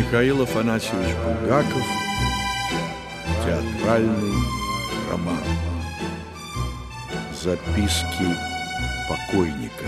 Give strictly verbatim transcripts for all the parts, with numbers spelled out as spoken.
Михаил Афанасьевич Булгаков. Театральный роман. Записки покойника.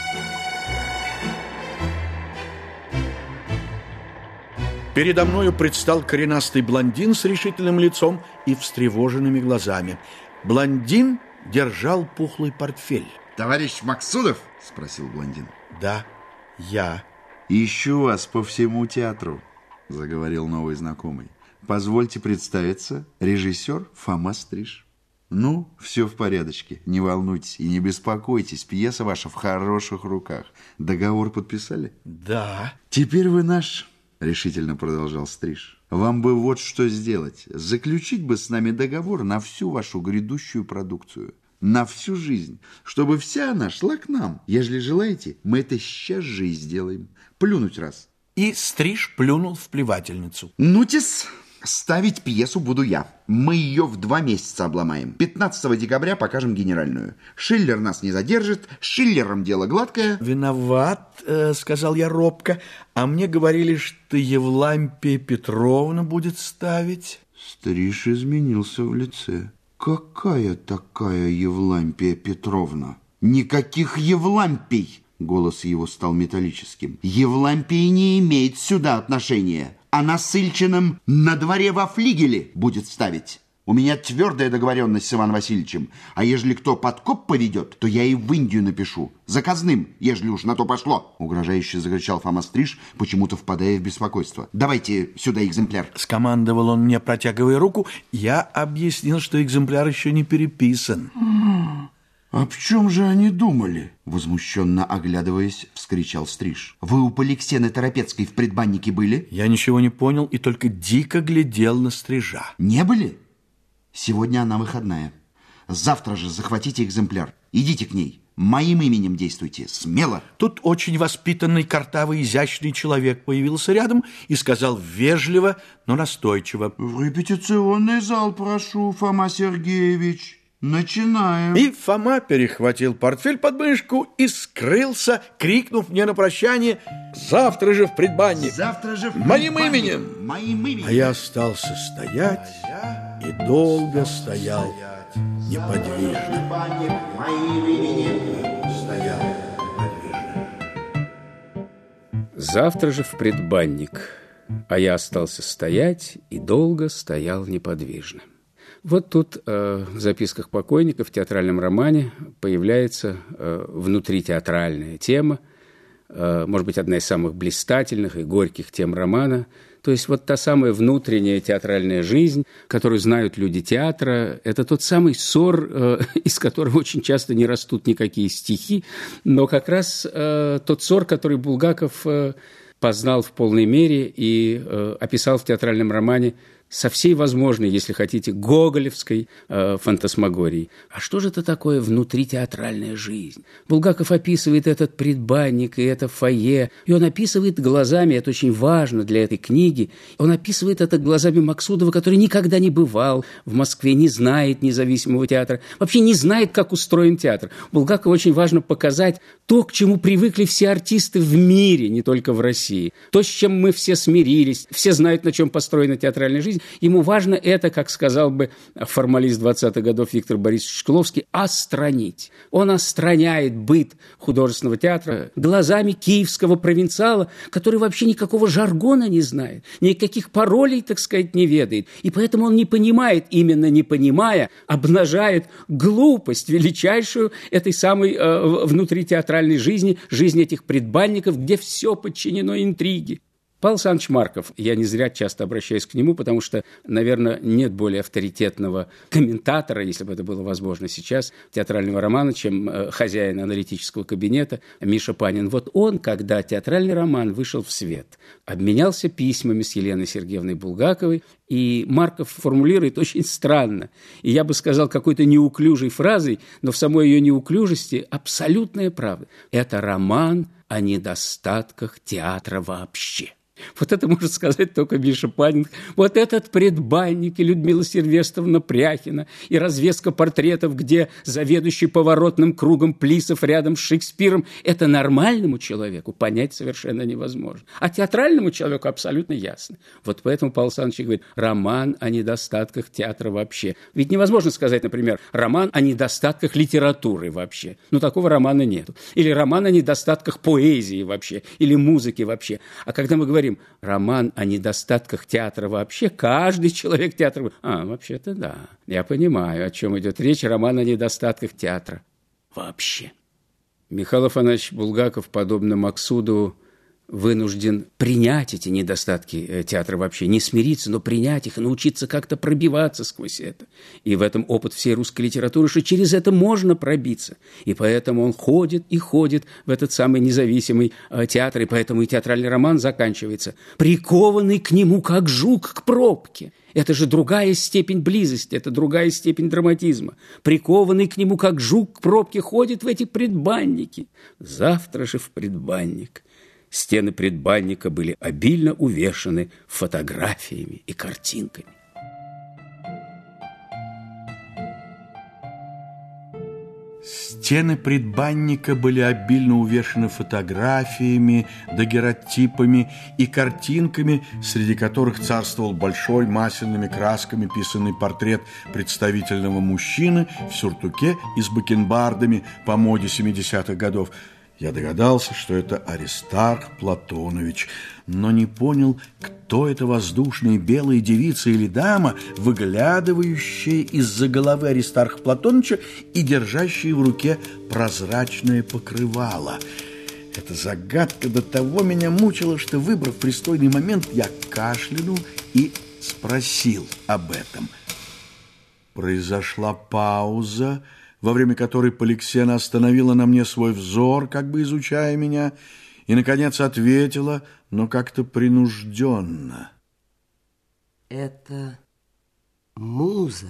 Передо мною предстал коренастый блондин с решительным лицом и встревоженными глазами. Блондин держал пухлый портфель. Товарищ Максудов? Спросил блондин. Да, я. Ищу вас по всему театру, заговорил новый знакомый. Позвольте представиться, режиссер Фома Стриж. Ну, все в порядочке, не волнуйтесь и не беспокойтесь, пьеса ваша в хороших руках. Договор подписали? Да. Теперь вы наш, решительно продолжал Стриж. Вам бы вот что сделать. Заключить бы с нами договор на всю вашу грядущую продукцию. На всю жизнь, чтобы вся она шла к нам. Ежели желаете, мы это сейчас же и сделаем. Плюнуть раз. И Стриж плюнул в плевательницу. Ну-тес, ставить пьесу буду я. Мы ее в два месяца обломаем. пятнадцатого декабря покажем генеральную. Шиллер нас не задержит, с Шиллером дело гладкое. Виноват, э, сказал я робко. А мне говорили, что Евлампия Петровна будет ставить. Стриж изменился в лице. Какая такая Евлампия Петровна? Никаких Евлампий! Голос его стал металлическим. Евлампия не имеет сюда отношения. Она с Ильчиным на дворе во флигеле будет ставить. У меня твердая договоренность с Иваном Васильевичем. А ежели кто подкоп поведет, то я и в Индию напишу. Заказным, ежели уж на то пошло. Угрожающе закричал Фома Стриж, почему-то впадая в беспокойство. Давайте сюда экземпляр. Скомандовал он мне, протягивая руку. Я объяснил, что экземпляр еще не переписан. «А в чем же они думали?» Возмущенно оглядываясь, вскричал Стриж. «Вы у Поликсены Торопецкой в предбаннике были?» Я ничего не понял и только дико глядел на Стрижа. «Не были? Сегодня она выходная. Завтра же захватите экземпляр. Идите к ней. Моим именем действуйте. Смело!» Тут очень воспитанный, картавый, изящный человек появился рядом и сказал вежливо, но настойчиво: «В репетиционный зал прошу, Фома Сергеевич. Начинаем». И Фома перехватил портфель под мышку и скрылся, крикнув мне на прощание: «Завтра же в предбанник! Завтра же в Моим предбанник. именем!» Моим именем. А я остался стоять и долго стоял неподвижно. Моим именем. Стоял неподвижно. Завтра же в предбанник. А я остался стоять и долго стоял неподвижно. Вот тут э, в записках покойника в театральном романе появляется э, внутритеатральная тема, э, может быть, одна из самых блистательных и горьких тем романа. То есть вот та самая внутренняя театральная жизнь, которую знают люди театра, это тот самый ссор, э, из которого очень часто не растут никакие стихи, но как раз э, тот ссор, который Булгаков э, познал в полной мере и э, описал в театральном романе со всей возможной, если хотите, гоголевской э, фантасмагорией. А что же это такое внутритеатральная жизнь? Булгаков описывает этот предбанник и это фойе, и он описывает глазами, это очень важно для этой книги, он описывает это глазами Максудова, который никогда не бывал в Москве, не знает независимого театра, вообще не знает, как устроен театр. Булгакову очень важно показать то, к чему привыкли все артисты в мире, не только в России, то, с чем мы все смирились, все знают, на чем построена театральная жизнь. Ему важно это, как сказал бы формалист двадцатых годов Виктор Борисович Шкловский, остранить. Он остраняет быт художественного театра глазами киевского провинциала, который вообще никакого жаргона не знает, никаких паролей, так сказать, не ведает. И поэтому он не понимает, именно не понимая, обнажает глупость величайшую этой самой э, внутритеатральной жизни, жизни этих предбанников, где все подчинено интриге. Павел Александрович Марков, я не зря часто обращаюсь к нему, потому что, наверное, нет более авторитетного комментатора, если бы это было возможно сейчас, театрального романа, чем э, хозяин аналитического кабинета Миша Панин. Вот он, когда театральный роман вышел в свет, обменялся письмами с Еленой Сергеевной Булгаковой, и Марков формулирует очень странно, и я бы сказал какой-то неуклюжей фразой, но в самой ее неуклюжести абсолютная правда. Это роман о недостатках театра вообще. Вот это может сказать только Миша Панин. Вот этот предбанник и Людмила Сильвестровна Пряхина, и развеска портретов, где заведующий поворотным кругом Плисов рядом с Шекспиром, это нормальному человеку понять совершенно невозможно. А театральному человеку абсолютно ясно. Вот поэтому Павел Александрович говорит, роман о недостатках театра вообще. Ведь невозможно сказать, например, роман о недостатках литературы вообще. Ну, такого романа нету. Или роман о недостатках поэзии вообще, или музыки вообще. А когда мы говорим роман о недостатках театра вообще, каждый человек театра... А, вообще-то да, я понимаю, о чем идет речь, роман о недостатках театра вообще. Михаил Афанасьевич Булгаков, подобно Максуду, вынужден принять эти недостатки театра вообще, не смириться, но принять их и научиться как-то пробиваться сквозь это. И в этом опыт всей русской литературы, что через это можно пробиться. И поэтому он ходит и ходит в этот самый независимый театр, и поэтому и театральный роман заканчивается, прикованный к нему, как жук к пробке. Это же другая степень близости, это другая степень драматизма. Прикованный к нему, как жук к пробке, ходит в эти предбанники. Завтра же в предбанник. Стены предбанника были обильно увешаны фотографиями и картинками. Стены предбанника были обильно увешаны фотографиями, дагеротипами и картинками, среди которых царствовал большой масляными красками писанный портрет представительного мужчины в сюртуке и с бакенбардами по моде семидесятых годов. Я догадался, что это Аристарх Платонович, но не понял, кто эта воздушная белая девица или дама, выглядывающая из-за головы Аристарха Платоновича и держащая в руке прозрачное покрывало. Эта загадка до того меня мучила, что, выбрав пристойный момент, я кашлянул и спросил об этом. Произошла пауза, во время которой Поликсена остановила на мне свой взор, как бы изучая меня, и, наконец, ответила, но как-то принужденно. Это муза.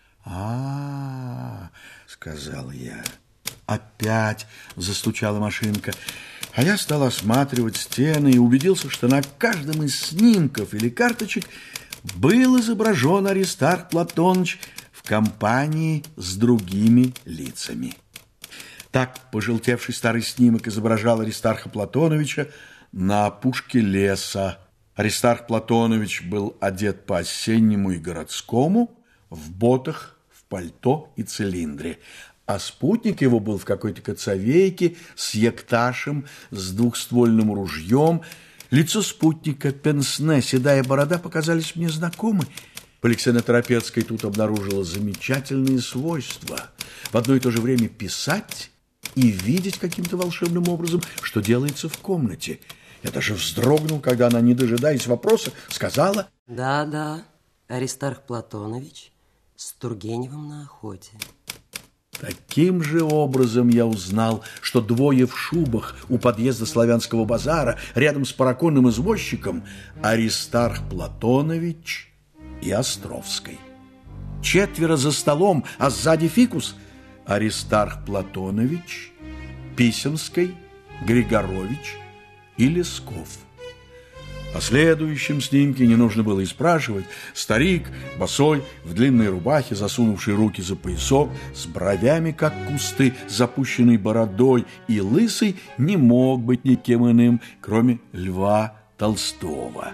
А-а-а, сказал я. Опять застучала машинка, а я стал осматривать стены и убедился, что на каждом из снимков или карточек был изображен Аристарх Платонович в компании с другими лицами. Так пожелтевший старый снимок изображал Аристарха Платоновича на опушке леса. Аристарх Платонович был одет по-осеннему и городскому, в ботах, в пальто и цилиндре, а спутник его был в какой-то коцовейке с екташем, с двухствольным ружьем. Лицо спутника, пенсне, седая борода показались мне знакомы. Поликсена Торопецкая тут обнаружила замечательные свойства. В одно и то же время писать и видеть каким-то волшебным образом, что делается в комнате. Я даже вздрогнул, когда она, не дожидаясь вопроса, сказала: Да-да, Аристарх Платонович с Тургеневым на охоте. Таким же образом я узнал, что двое в шубах у подъезда Славянского базара рядом с параконным извозчиком Аристарх Платонович и Островской. Четверо за столом, а сзади фикус Аристарх Платонович, Писемский, Григорович и Лесков. О следующем снимке не нужно было и спрашивать. Старик, босой, в длинной рубахе, засунувший руки за поясок, с бровями, как кусты, запущенной бородой и лысый, не мог быть никем иным, кроме Льва Толстого.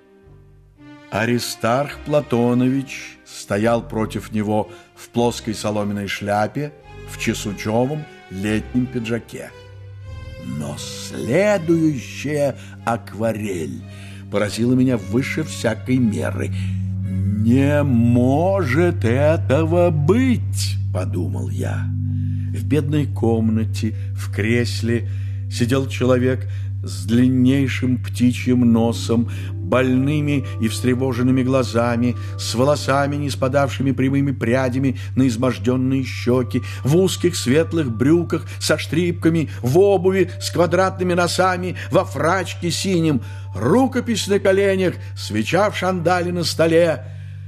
Аристарх Платонович стоял против него в плоской соломенной шляпе, в чесучевом летнем пиджаке. Но следующая акварель поразила меня выше всякой меры. «Не может этого быть!» – подумал я. В бедной комнате, в кресле, сидел человек с длиннейшим птичьим носом, больными и встревоженными глазами, с волосами, не спадавшими прямыми прядями на изможденные щеки, в узких светлых брюках со штрипками, в обуви с квадратными носами, во фрачке синим, рукопись на коленях, свеча в шандале на столе.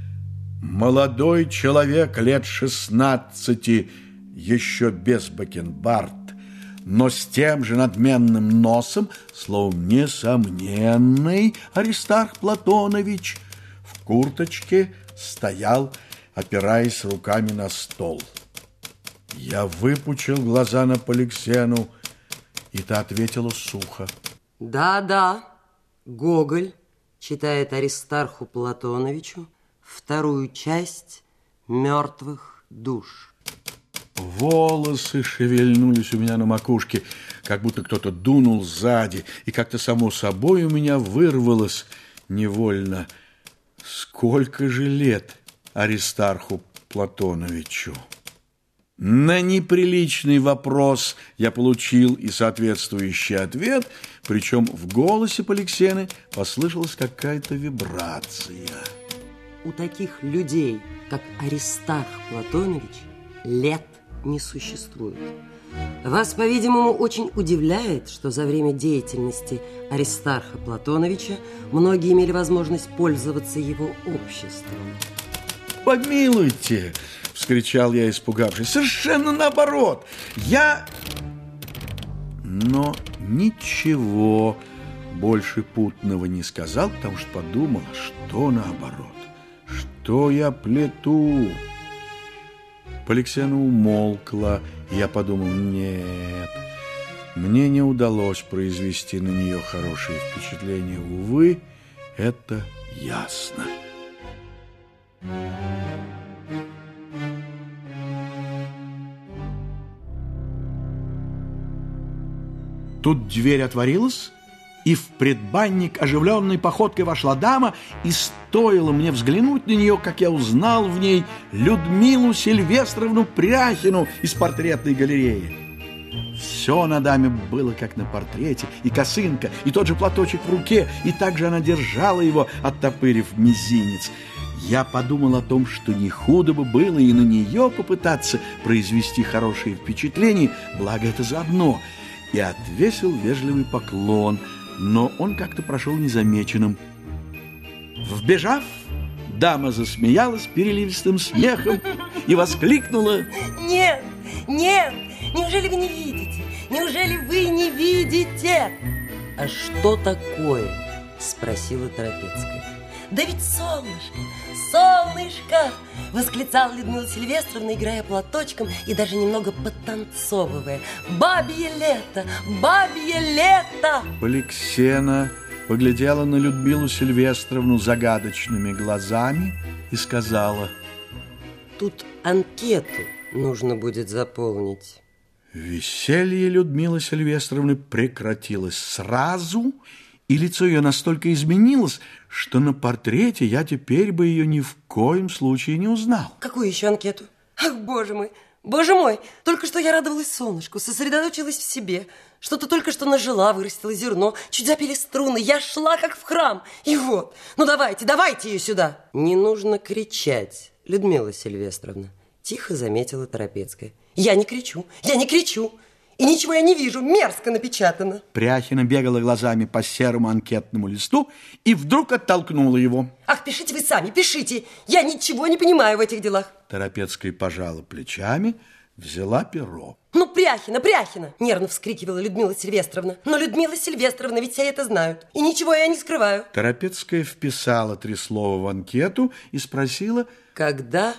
Молодой человек лет шестнадцати, еще без бакенбард, но с тем же надменным носом, словом, несомненный Аристарх Платонович, в курточке стоял, опираясь руками на стол. Я выпучил глаза на Поликсену, и та ответила сухо. Да-да, Гоголь читает Аристарху Платоновичу вторую часть «Мертвых душ». Волосы шевельнулись у меня на макушке, как будто кто-то дунул сзади, и как-то само собой у меня вырвалось невольно: сколько же лет Аристарху Платоновичу? На неприличный вопрос я получил и соответствующий ответ, причем в голосе Поликсены послышалась какая-то вибрация. У таких людей, как Аристарх Платонович, лет не существует. Вас, по-видимому, очень удивляет, что за время деятельности Аристарха Платоновича многие имели возможность пользоваться его обществом. «Помилуйте!» — вскричал я, испугавшись. «Совершенно наоборот! Я...» Но ничего больше путного не сказал, потому что подумал, что наоборот, что я плету. Поликсена умолкла, и я подумал: нет, мне не удалось произвести на нее хорошее впечатление. Увы, это ясно. Тут дверь отворилась, и в предбанник оживленной походкой вошла дама, и стоило мне взглянуть на нее, как я узнал в ней Людмилу Сильвестровну Пряхину из портретной галереи. Все на даме было как на портрете: и косынка, и тот же платочек в руке, и также она держала его, оттопырив мизинец. Я подумал о том, что не худо бы было и на нее попытаться произвести хорошее впечатление, благо это заодно, и отвесил вежливый поклон, но он как-то прошел незамеченным. Вбежав, дама засмеялась переливистым смехом и воскликнула: Нет, нет, неужели вы не видите? Неужели вы не видите? А что такое? Спросила Торопецкая. Да ведь солнышко, солнышко! Восклицала Людмила Сильвестровна, играя платочком и даже немного подтанцовывая. Бабье лето, бабье лето! Поликсена поглядела на Людмилу Сильвестровну загадочными глазами и сказала: Тут анкету нужно будет заполнить. Веселье Людмилы Сильвестровны прекратилось сразу, и лицо ее настолько изменилось, что на портрете я теперь бы ее ни в коем случае не узнал. Какую еще анкету? Ах, боже мой, боже мой! Только что я радовалась солнышку, сосредоточилась в себе. Что-то только что нажила, вырастила зерно, чуть запели струны. Я шла, как в храм. И вот, ну давайте, давайте ее сюда. Не нужно кричать, Людмила Сильвестровна, тихо заметила Торопецкая. Я не кричу, я не кричу. И ничего я не вижу, мерзко напечатано. Пряхина бегала глазами по серому анкетному листу и вдруг оттолкнула его. Ах, пишите вы сами, пишите. Я ничего не понимаю в этих делах. Торопецкая пожала плечами, взяла перо. Ну, Пряхина, Пряхина, нервно вскрикивала Людмила Сильвестровна. Но Людмила Сильвестровна, ведь все это знают. И ничего я не скрываю. Торопецкая вписала три слова в анкету и спросила: когда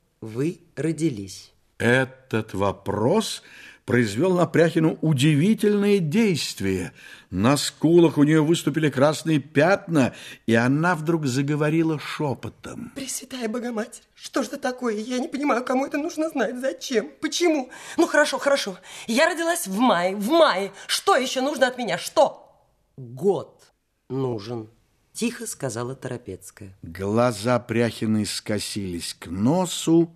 вы родились? Этот вопрос произвел на Пряхину удивительное действие. На скулах у нее выступили красные пятна, и она вдруг заговорила шепотом. Пресвятая Богоматерь, что же это такое? Я не понимаю, кому это нужно знать, зачем, почему? Ну, хорошо, хорошо. Я родилась в мае, в мае. Что еще нужно от меня? Что? Год нужен, тихо сказала Торопецкая. Глаза Пряхиной скосились к носу,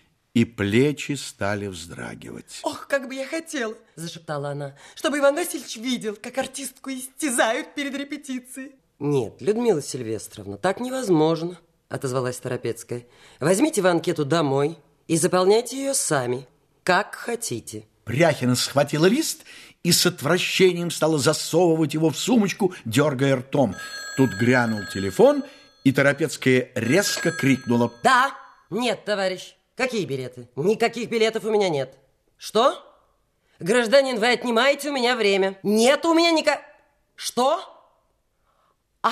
и плечи стали вздрагивать. Ох, как бы я хотела, зашептала она, чтобы Иван Васильевич видел, как артистку истязают перед репетицией. Нет, Людмила Сильвестровна, так невозможно, отозвалась Торопецкая. Возьмите вы анкету домой и заполняйте ее сами, как хотите. Пряхина схватила лист и с отвращением стала засовывать его в сумочку, дергая ртом. Тут грянул телефон, и Торопецкая резко крикнула: Да, нет, товарищ. Какие билеты? Никаких билетов у меня нет. Что? Гражданин, вы отнимаете у меня время. Нет у меня никак... Что? А,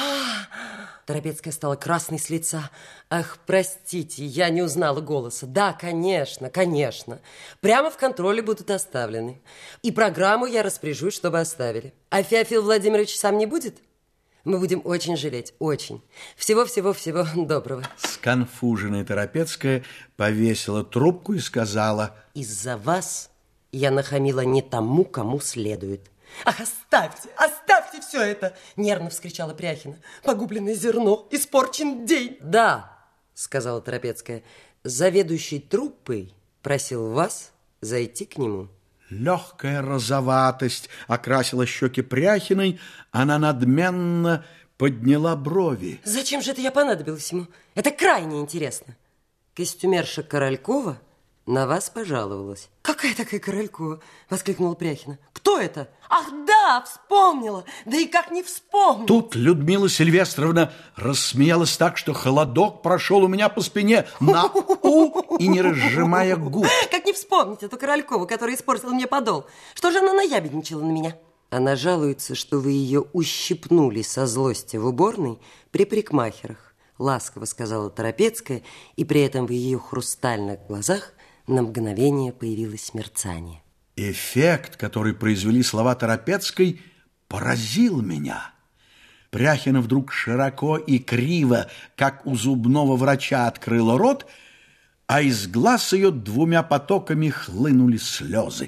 Торопецкая стала красной с лица. Ах, простите, я не узнала голоса. Да, конечно, конечно. Прямо в контроле будут оставлены. И программу я распоряжусь, чтобы оставили. А Феофил Владимирович сам не будет? Мы будем очень жалеть, очень. Всего-всего-всего доброго. Сконфуженная Торопецкая повесила трубку и сказала: из-за вас я нахамила не тому, кому следует. Ах, оставьте, оставьте все это! Нервно вскричала Пряхина. Погубленное зерно, испорчен день. Да, сказала Торопецкая, заведующий труппой просил вас зайти к нему. Легкая розоватость окрасила щеки Пряхиной, она надменно подняла брови. Зачем же это я понадобилась ему? Это крайне интересно. Костюмерша Королькова на вас пожаловалась. Какая такая Королькова? Воскликнула Пряхина. Кто это? Ах, да, вспомнила. Да и как не вспомнить? Тут Людмила Сильвестровна рассмеялась так, что холодок прошел у меня по спине на «у» и не разжимая губ. Как не вспомнить эту Королькову, которая испортила мне подол? Что же она наябедничала на меня? Она жалуется, что вы ее ущипнули со злости в уборной при парикмахерах. Ласково сказала Торопецкая, и при этом в ее хрустальных глазах на мгновение появилось мерцание. Эффект, который произвели слова Торопецкой, поразил меня. Пряхина вдруг широко и криво, как у зубного врача, открыла рот, а из глаз ее двумя потоками хлынули слезы.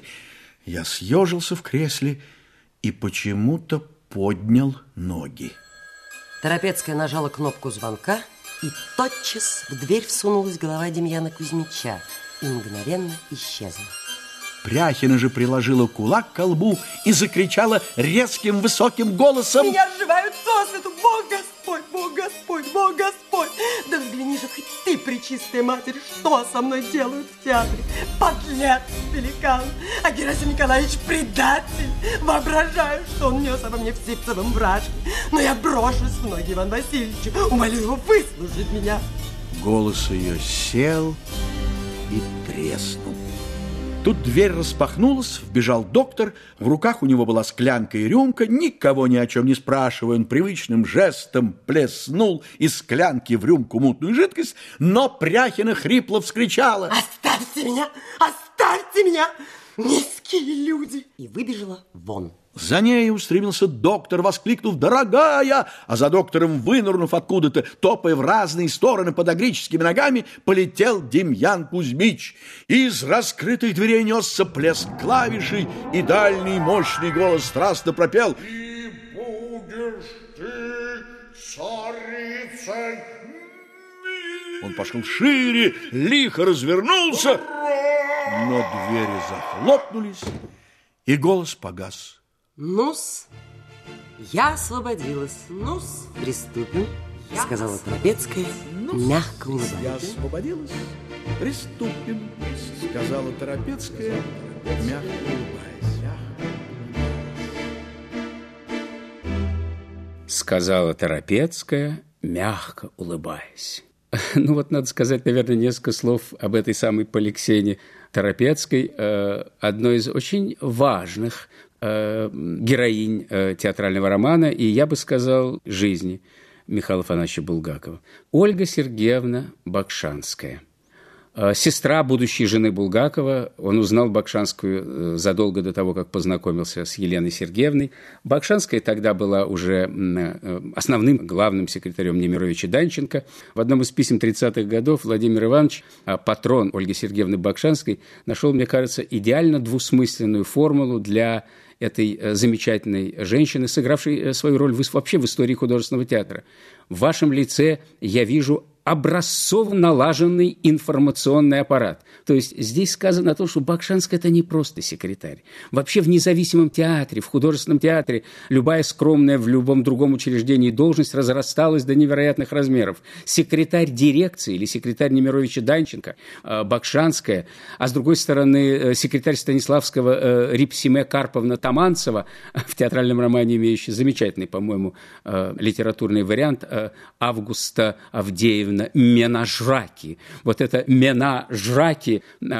Я съежился в кресле и почему-то поднял ноги. Торопецкая нажала кнопку звонка, и тотчас в дверь всунулась голова Демьяна Кузьмича и мгновенно исчезла. Пряхина же приложила кулак к колбу и закричала резким высоким голосом: меня сживают сосвету! Бог Господь, Бог Господь, Бог Господь! Да взгляни же хоть ты, пречистая Матерь, что со мной делают в театре! Подлец, великан! А Герасим Николаевич предатель! Воображаю, что он нес обо мне в ситцевом вражке. Но я брошусь в ноги Ивану Васильевичу, умолю его выслушать меня. Голос ее сел и треснул. Тут дверь распахнулась, вбежал доктор, в руках у него была склянка и рюмка, никого ни о чем не спрашивая, он привычным жестом плеснул из склянки в рюмку мутную жидкость, но Пряхина хрипло вскричала: оставьте меня, оставьте меня, низкие люди! И выбежала вон. За ней устремился доктор, воскликнув: дорогая! А за доктором, вынырнув откуда-то, топая в разные стороны подогрическими ногами, полетел Демьян Кузьмич. Из раскрытых дверей несся плеск клавишей, и дальний мощный голос страстно пропел: и будешь ты царицей. Он пошел шире, лихо развернулся, но двери захлопнулись, и голос погас. Ну-с, я освободилась. Ну-с, приступим, я сказала Торопецкая, мягко улыбаясь. Я освободилась, приступим, сказала Торопецкая, мягко улыбаясь. Сказала Торопецкая, мягко улыбаясь. Ну вот надо сказать, наверное, несколько слов об этой самой Поликсене Торопецкой, одной из очень важных героинь театрального романа и, я бы сказал, жизни Михаила Афанасьевича Булгакова. Ольга Сергеевна Бакшанская. Сестра будущей жены Булгакова. Он узнал Бакшанскую задолго до того, как познакомился с Еленой Сергеевной. Бакшанская тогда была уже основным главным секретарем Немировича Данченко. В одном из писем тридцатых годов Владимир Иванович, патрон Ольги Сергеевны Бакшанской, нашел, мне кажется, идеально двусмысленную формулу для этой замечательной женщины, сыгравшей свою роль вообще в истории художественного театра. В вашем лице я вижу образцово налаженный информационный аппарат. То есть здесь сказано о том, что Бакшанская – это не просто секретарь. Вообще в независимом театре, в художественном театре любая скромная в любом другом учреждении должность разрасталась до невероятных размеров. Секретарь дирекции или секретарь Немировича Данченко, Бакшанская, а с другой стороны секретарь Станиславского Рипсиме Карповна Таманцева, в театральном романе имеющий замечательный, по-моему, литературный вариант, Августа Авдеевна Сергеевна Менажраки. Вот это Менажраки,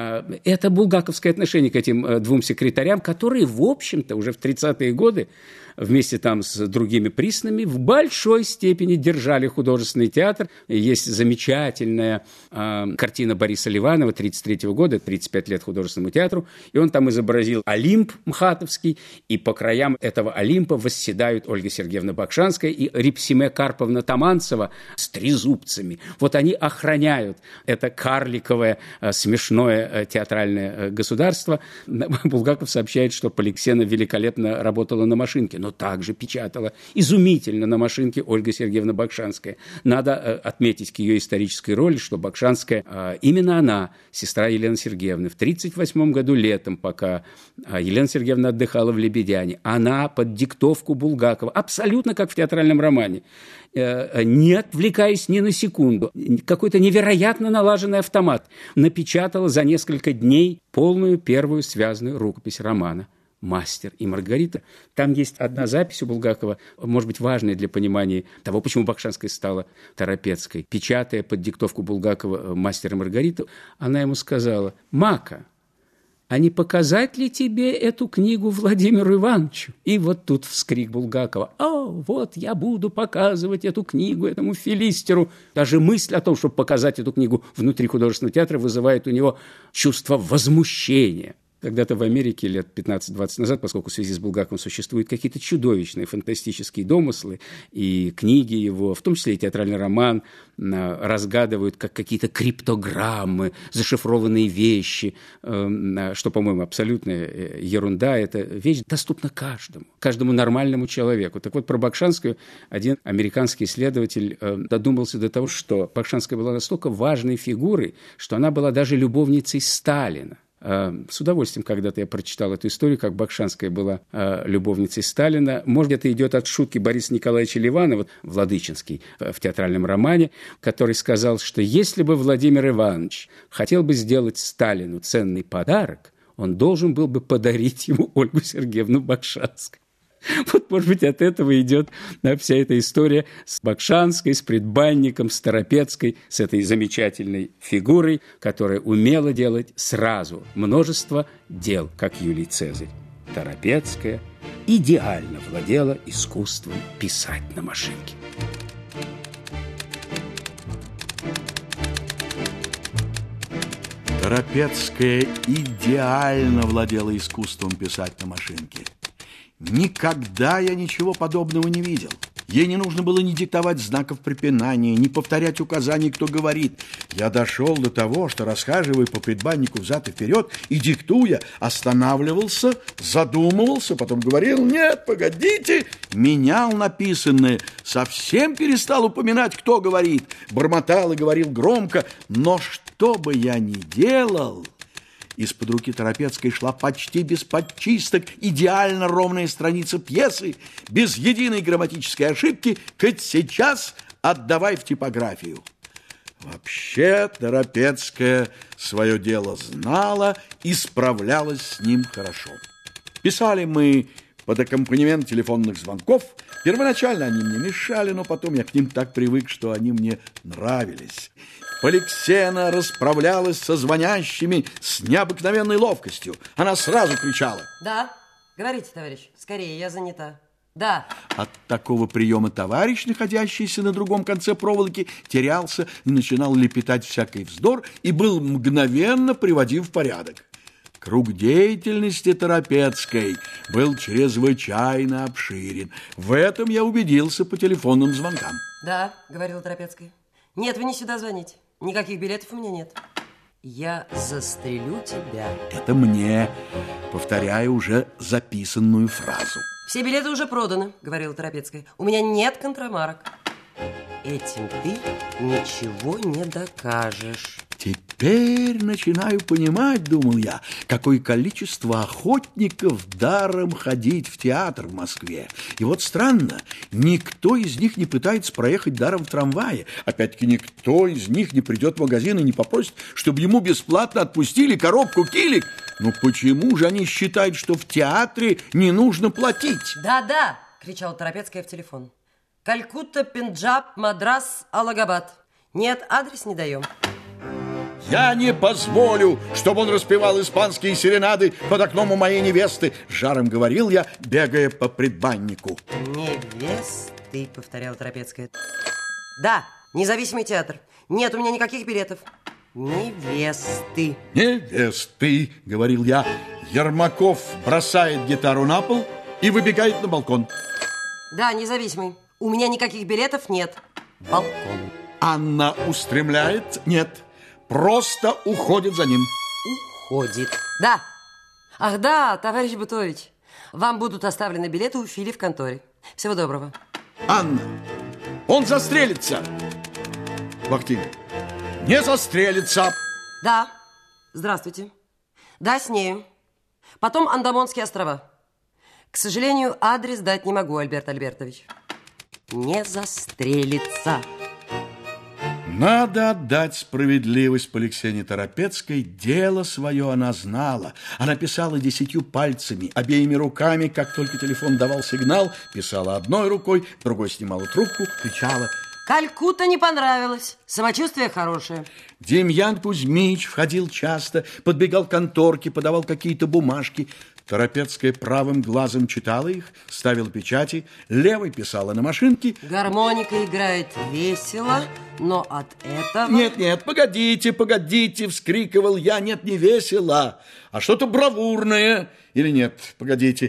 это булгаковское отношение к этим двум секретарям, которые, в общем-то, уже в тридцатые годы вместе там с другими приснами в большой степени держали художественный театр. Есть замечательная э, картина Бориса Ливанова тридцать третьего года, тридцать пять лет художественному театру, и он там изобразил Олимп мхатовский, и по краям этого Олимпа восседают Ольга Сергеевна Бакшанская и Репсиме Карповна Таманцева с трезубцами. Вот они охраняют это карликовое, э, смешное э, театральное э, государство. Булгаков сообщает, что Поликсена великолепно работала на машинке, но также печатала изумительно на машинке Ольга Сергеевна Бакшанская. Надо э, отметить к ее исторической роли, что Бакшанская, э, именно она, сестра Елены Сергеевны, в тридцать восьмом году летом, пока э, Елена Сергеевна отдыхала в Лебедяне, она под диктовку Булгакова, абсолютно как в театральном романе, э, не отвлекаясь ни на секунду, какой-то невероятно налаженный автомат, напечатала за несколько дней полную первую связанную рукопись романа «Мастер и Маргарита». Там есть одна запись у Булгакова, может быть, важная для понимания того, почему Бакшанская стала Торопецкой. Печатая под диктовку Булгакова «Мастер и Маргарита», она ему сказала: «Мака, а не показать ли тебе эту книгу Владимиру Ивановичу?» И вот тут вскрик Булгакова: «О, вот я буду показывать эту книгу этому филистеру». Даже мысль о том, чтобы показать эту книгу внутри художественного театра, вызывает у него чувство возмущения. Когда-то в Америке лет пятнадцать-двадцать назад, поскольку в связи с Булгаковым существуют какие-то чудовищные фантастические домыслы, и книги его, в том числе и театральный роман, разгадывают как какие-то криптограммы, зашифрованные вещи, что, по-моему, абсолютная ерунда. Эта вещь доступна каждому, каждому нормальному человеку. Так вот, про Бакшанскую один американский исследователь додумался до того, что Бакшанская была настолько важной фигурой, что она была даже любовницей Сталина. С удовольствием когда-то я прочитал эту историю, как Бакшанская была любовницей Сталина. Может, это идет от шутки Бориса Николаевича Ливанова, Владычинский, в театральном романе, который сказал, что если бы Владимир Иванович хотел бы сделать Сталину ценный подарок, он должен был бы подарить ему Ольгу Сергеевну Бакшанскую. Вот, может быть, от этого идет, да, вся эта история с Бакшанской, с Предбанником, с Торопецкой, с этой замечательной фигурой, которая умела делать сразу множество дел, как Юлий Цезарь. Торопецкая идеально владела искусством писать на машинке. Торопецкая идеально владела искусством писать на машинке. Никогда я ничего подобного не видел. Ей не нужно было ни диктовать знаков препинания, ни повторять указаний, кто говорит. Я дошел до того, что, расхаживая по предбаннику взад и вперед и диктуя, останавливался, задумывался, потом говорил: «Нет, погодите», менял написанное, совсем перестал упоминать, кто говорит, бормотал и говорил громко. Но что бы я ни делал, из-под руки Торопецкой шла почти без подчисток идеально ровная страница пьесы, без единой грамматической ошибки, хоть сейчас отдавай в типографию. Вообще Торопецкая свое дело знала и справлялась с ним хорошо. Писали мы под аккомпанемент телефонных звонков. Первоначально они мне мешали, но потом я к ним так привык, что они мне нравились. Поликсена расправлялась со звонящими с необыкновенной ловкостью. Она сразу кричала: «Да, говорите, товарищ, скорее, я занята. Да». От такого приема товарищ, находящийся на другом конце проволоки, терялся и начинал лепетать всякий вздор и был мгновенно приводим в порядок. Круг деятельности Торопецкой был чрезвычайно обширен. В этом я убедился по телефонным звонкам. «Да», — говорила Торопецкая. «Нет, вы не сюда звоните. Никаких билетов у меня нет. Я застрелю тебя». Это мне, повторяя уже записанную фразу. «Все билеты уже проданы», — говорила Торопецкая. «У меня нет контрамарок». «Этим ты ничего не докажешь». Теперь начинаю понимать, думал я, какое количество охотников даром ходить в театр в Москве. И вот странно, никто из них не пытается проехать даром в трамвае. Опять-таки, никто из них не придет в магазин и не попросит, чтобы ему бесплатно отпустили коробку килик. Ну почему же они считают, что в театре не нужно платить? «Да-да», — кричала Торопецкая в телефон. «Калькутта, Пенджаб, Мадрас, Аллагабад. Нет, адрес не даем. Я не позволю, чтобы он распевал испанские серенады под окном у моей невесты, жаром говорил я, бегая по предбаннику. Невесты, повторяла Торопецкая. Да, независимый театр. Нет у меня никаких билетов. Невесты. Невесты, говорил я. Ермаков бросает гитару на пол и выбегает на балкон. Да, независимый. У меня никаких билетов нет. Балкон. Анна устремляет, нет, просто уходит за ним. Уходит. Да. Ах, да, товарищ Бутович. Вам будут оставлены билеты у Фили в конторе. Всего доброго. Анна, он застрелится. Бахтин, не застрелится. Да. Здравствуйте. Да, с нею. Потом Андамонские острова. К сожалению, адрес дать не могу, Альберт Альбертович. Не застрелится. Надо отдать справедливость Поликсене Торопецкой. Дело свое она знала. Она писала десятью пальцами, обеими руками, как только телефон давал сигнал, писала одной рукой, другой снимала трубку, кричала. Калькутта не понравилось. Самочувствие хорошее. Демьян Кузьмич входил часто, подбегал к конторке, подавал какие-то бумажки. Торопецкая правым глазом читала их, ставила печати, левой писала на машинке. Гармоника играет весело, но от этого... Нет, нет, погодите, погодите, вскрикивал я. Нет, не весело, а что-то бравурное. Или нет, погодите.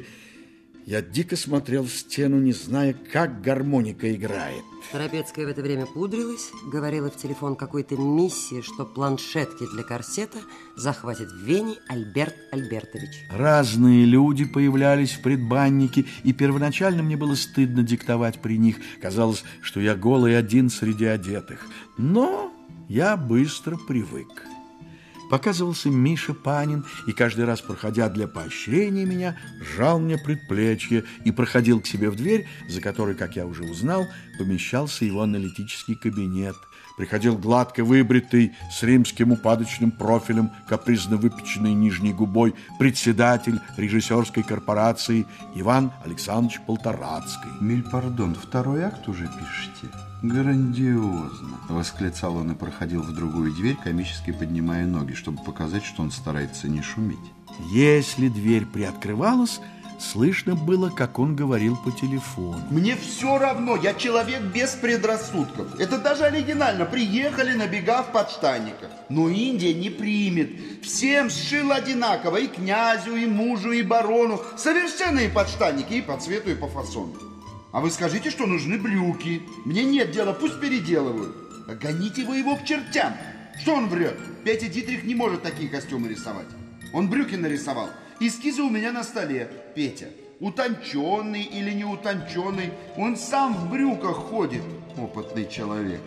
Я дико смотрел в стену, не зная, как гармоника играет. Торопецкая в это время пудрилась, говорила в телефон какой-то миссии, что планшетки для корсета захватит в Вене Альберт Альбертович. Разные люди появлялись в предбаннике, и первоначально мне было стыдно диктовать при них. Казалось, что я голый один среди одетых. Но я быстро привык. Показывался Миша Панин, и каждый раз, проходя для поощрения меня, сжал мне предплечье и проходил к себе в дверь, за которой, как я уже узнал, помещался его аналитический кабинет. Приходил гладко выбритый, с римским упадочным профилем, капризно выпеченной нижней губой, председатель режиссерской корпорации Иван Александрович Полторацкий. «Миль пардон, второй акт уже пишете? Грандиозно!» Восклицал он и проходил в другую дверь, комически поднимая ноги, чтобы показать, что он старается не шуметь. Если дверь приоткрывалась, слышно было, как он говорил по телефону. Мне все равно, я человек без предрассудков. Это даже оригинально. Приехали, набегав подштанников. Но Индия не примет. Всем сшил одинаково. И князю, и мужу, и барону. Совершенные подштанники и по цвету, и по фасону. А вы скажите, что нужны брюки. Мне нет дела, пусть переделывают. А гоните вы его к чертям. Что он врет? Петя Дитрих не может такие костюмы рисовать. Он брюки нарисовал. Эскизы у меня на столе. Петя, утонченный или не утонченный, он сам в брюках ходит. Опытный человек.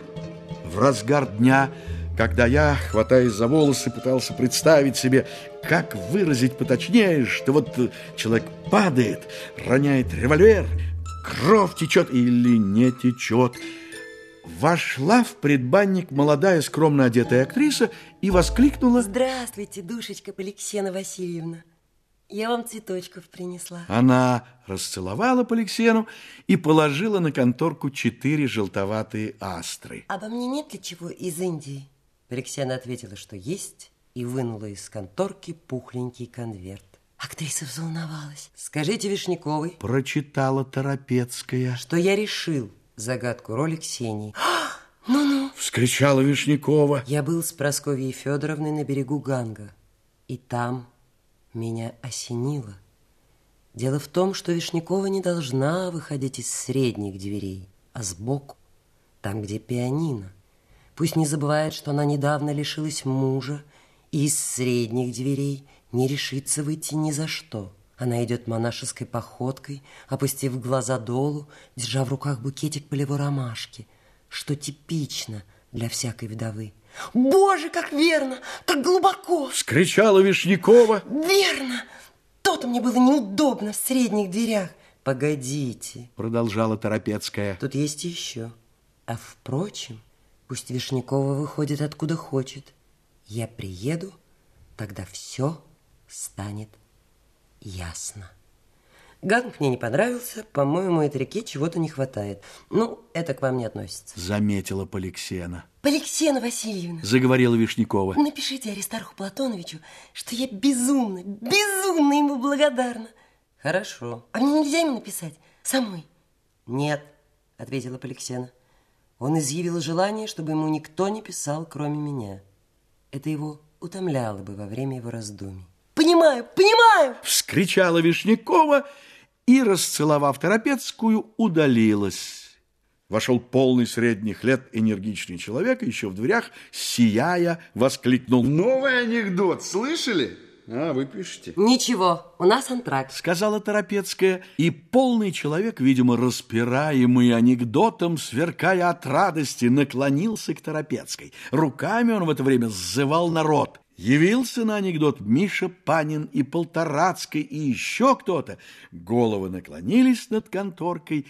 В разгар дня, когда я, хватаясь за волосы, пытался представить себе, как выразить поточнее, что вот человек падает, роняет револьвер, кровь течет или не течет, вошла в предбанник молодая скромно одетая актриса и воскликнула: «Здравствуйте, душечка Поликсена Васильевна. Я вам цветочков принесла». Она расцеловала Поликсену и положила на конторку четыре желтоватые астры. «Обо мне нет ли чего из Индии?» Поликсена ответила, что есть, и вынула из конторки пухленький конверт. Актриса взволновалась. «Скажите Вишняковой», — прочитала Торопецкая, «что я решил загадку роли Ксении». «Ну-ну!» — вскричала Вишнякова. «Я был с Прасковьей Федоровной на берегу Ганга, и там меня осенило. Дело в том, что Вишнякова не должна выходить из средних дверей, а сбоку, там, где пианино. Пусть не забывает, что она недавно лишилась мужа, и из средних дверей не решится выйти ни за что. Она идет монашеской походкой, опустив глаза долу, держа в руках букетик полевой ромашки, что типично для всякой вдовы». «Боже, как верно, как глубоко!» — вскричала Вишнякова. «Верно! То-то мне было неудобно в средних дверях». «Погодите», — продолжала Торопецкая, «тут есть еще. А впрочем, пусть Вишнякова выходит откуда хочет. Я приеду, тогда все станет ясно». Ганг мне не понравился. По-моему, этой реке чего-то не хватает. Ну, это к вам не относится. Заметила Поликсена. Поликсена Васильевна, Заговорила Вишнякова. напишите Аристарху Платоновичу, что я безумно, безумно ему благодарна. Хорошо. А мне нельзя ему написать? Самой? Нет, ответила Поликсена. Он изъявил желание, чтобы ему никто не писал, кроме меня. Это его утомляло бы во время его раздумий. Понимаю, понимаю! Вскричала Вишнякова и, расцеловав Торопецкую, удалилась. Вошел полный средних лет энергичный человек, и еще в дверях, сияя, воскликнул: Новый анекдот, слышали? А, вы пишете? Ничего, у нас антракт. Сказала Торопецкая, и полный человек, видимо, распираемый анекдотом, сверкая от радости, наклонился к Торопецкой. Руками он в это время сзывал народ. Явился на анекдот Миша Панин и Полторацкий, и еще кто-то. Головы наклонились над конторкой.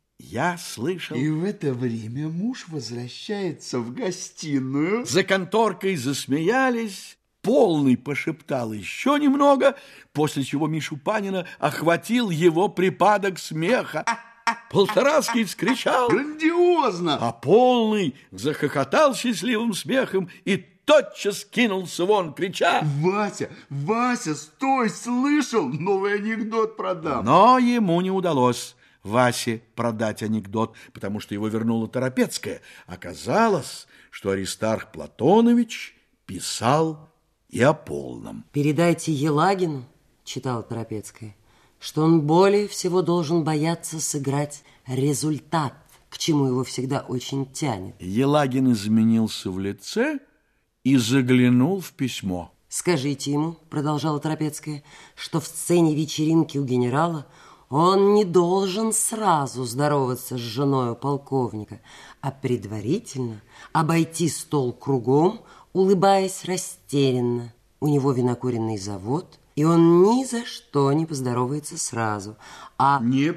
Я слышал... И в это время муж возвращается в гостиную. За конторкой засмеялись. Полный пошептал еще немного, после чего Мишу Панина охватил его припадок смеха. Полторацкий вскричал: Грандиозно! А полный захохотал счастливым смехом и тотчас кинулся вон, крича: Вася, Вася, стой, слышал? Новый анекдот продам. Но ему не удалось Васе продать анекдот, потому что его вернула Торопецкая. Оказалось, что Аристарх Платонович писал и о полном. Передайте Елагину, читала Торопецкая, что он более всего должен бояться сыграть результат, к чему его всегда очень тянет. Елагин изменился в лице и заглянул в письмо. Скажите ему, продолжала Торопецкая, что в сцене вечеринки у генерала он не должен сразу здороваться с женой полковника, а предварительно обойти стол кругом, улыбаясь растерянно. У него винокуренный завод, и он ни за что не поздоровается сразу, а... Не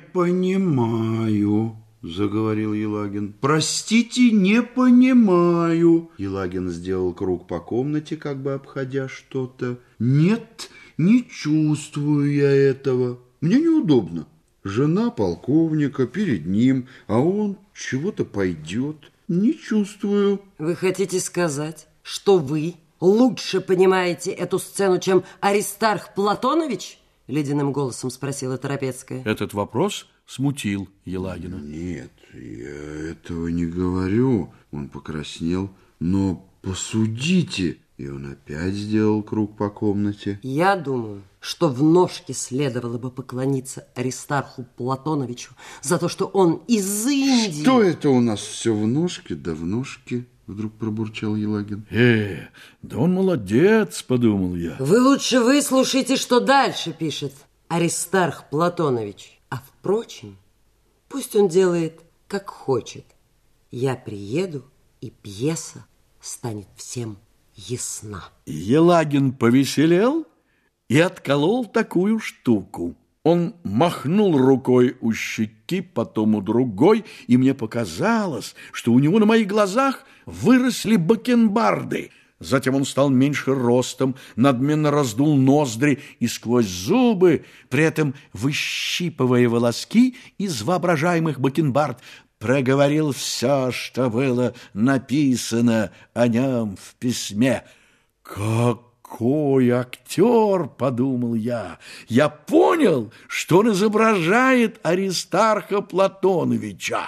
понимаю, заговорил Елагин. Простите, не понимаю. Елагин сделал круг по комнате, как бы обходя что-то. Нет, не чувствую я этого. Мне неудобно. Жена полковника перед ним, а он чего-то пойдет. Не чувствую. Вы хотите сказать, что вы лучше понимаете эту сцену, чем Аристарх Платонович? Ледяным голосом спросила Торопецкая. Этот вопрос смутил Елагина. Нет, я этого не говорю. Он покраснел. Но посудите. И он опять сделал круг по комнате. Я думаю, что в ножке следовало бы поклониться Аристарху Платоновичу за то, что он из Индии. Что это у нас все в ножке, да в ножке? Вдруг пробурчал Елагин. Э, да он молодец, подумал я. Вы лучше выслушайте, что дальше пишет Аристарх Платонович. А впрочем, пусть он делает, как хочет. Я приеду, и пьеса станет всем ясна. Елагин повеселел и отколол такую штуку. Он махнул рукой у щеки, потом у другой, и мне показалось, что у него на моих глазах выросли бакенбарды. Затем он стал меньше ростом, надменно раздул ноздри и сквозь зубы, при этом выщипывая волоски из воображаемых бакенбард, проговорил все, что было написано о нем в письме. «Какой актер!» — подумал я. Я понял, что он изображает Аристарха Платоновича.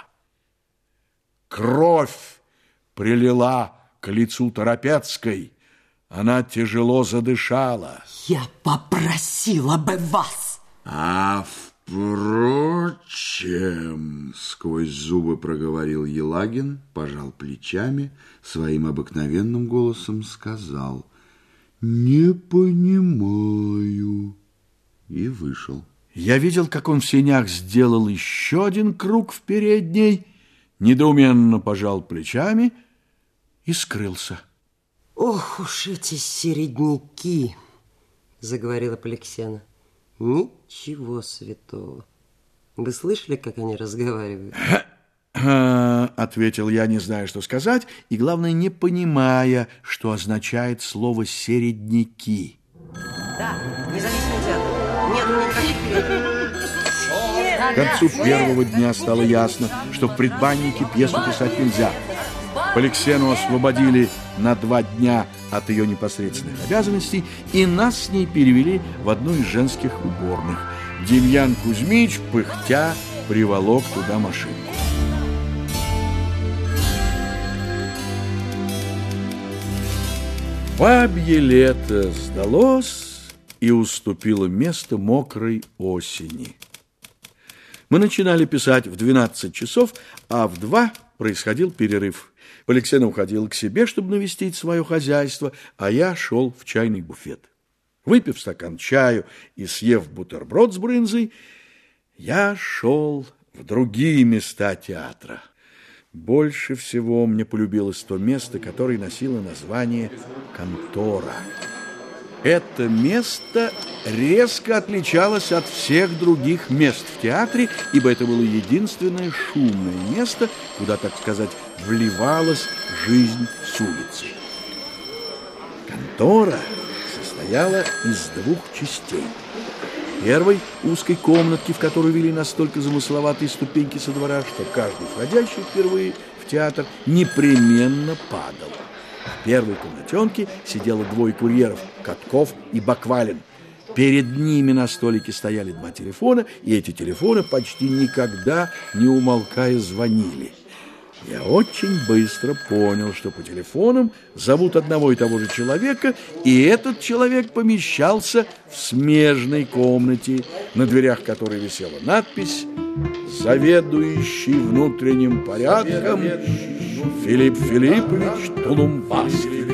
Кровь прилила к лицу Торопецкой. Она тяжело задышала. Я попросила бы вас. А впрочем, сквозь зубы проговорил Елагин, пожал плечами, своим обыкновенным голосом сказал: «Не понимаю». И вышел. Я видел, как он в сенях сделал еще один круг в передней, недоуменно пожал плечами и скрылся. Ох уж эти середняки, заговорила Поликсена. Ничего святого. Вы слышали, как они разговаривают? Ответил я, не зная, что сказать, и, главное, не понимая, что означает слово «середняки». Да, независимый театр. Нет никаких перемен. К концу первого дня стало ясно, что в предбаннике пьесу писать нельзя. Поликсену освободили на два дня от ее непосредственных обязанностей, и нас с ней перевели в одну из женских уборных. Демьян Кузьмич, пыхтя, приволок туда машинку. Бабье лето сдалось и уступило место мокрой осени. Мы начинали писать в двенадцать часов, а в два происходил перерыв. Поликсена уходил к себе, чтобы навестить свое хозяйство, а я шел в чайный буфет. Выпив стакан чаю и съев бутерброд с брынзой, я шел в другие места театра. Больше всего мне полюбилось то место, которое носило название «Контора». Это место резко отличалось от всех других мест в театре, ибо это было единственное шумное место, куда, так сказать, вливалась жизнь с улицы. Контора состояла из двух частей. Первой узкой комнатки, в которую вели настолько замысловатые ступеньки со двора, что каждый входящий впервые в театр непременно падал. В первой комнатенке сидело двое курьеров – Катков и Баквалин. Перед ними на столике стояли два телефона, и эти телефоны почти никогда не умолкая звонили. Я очень быстро понял, что по телефонам зовут одного и того же человека, и этот человек помещался в смежной комнате, на дверях которой висела надпись «Заведующий внутренним порядком Филипп Филиппович Тулумбасский».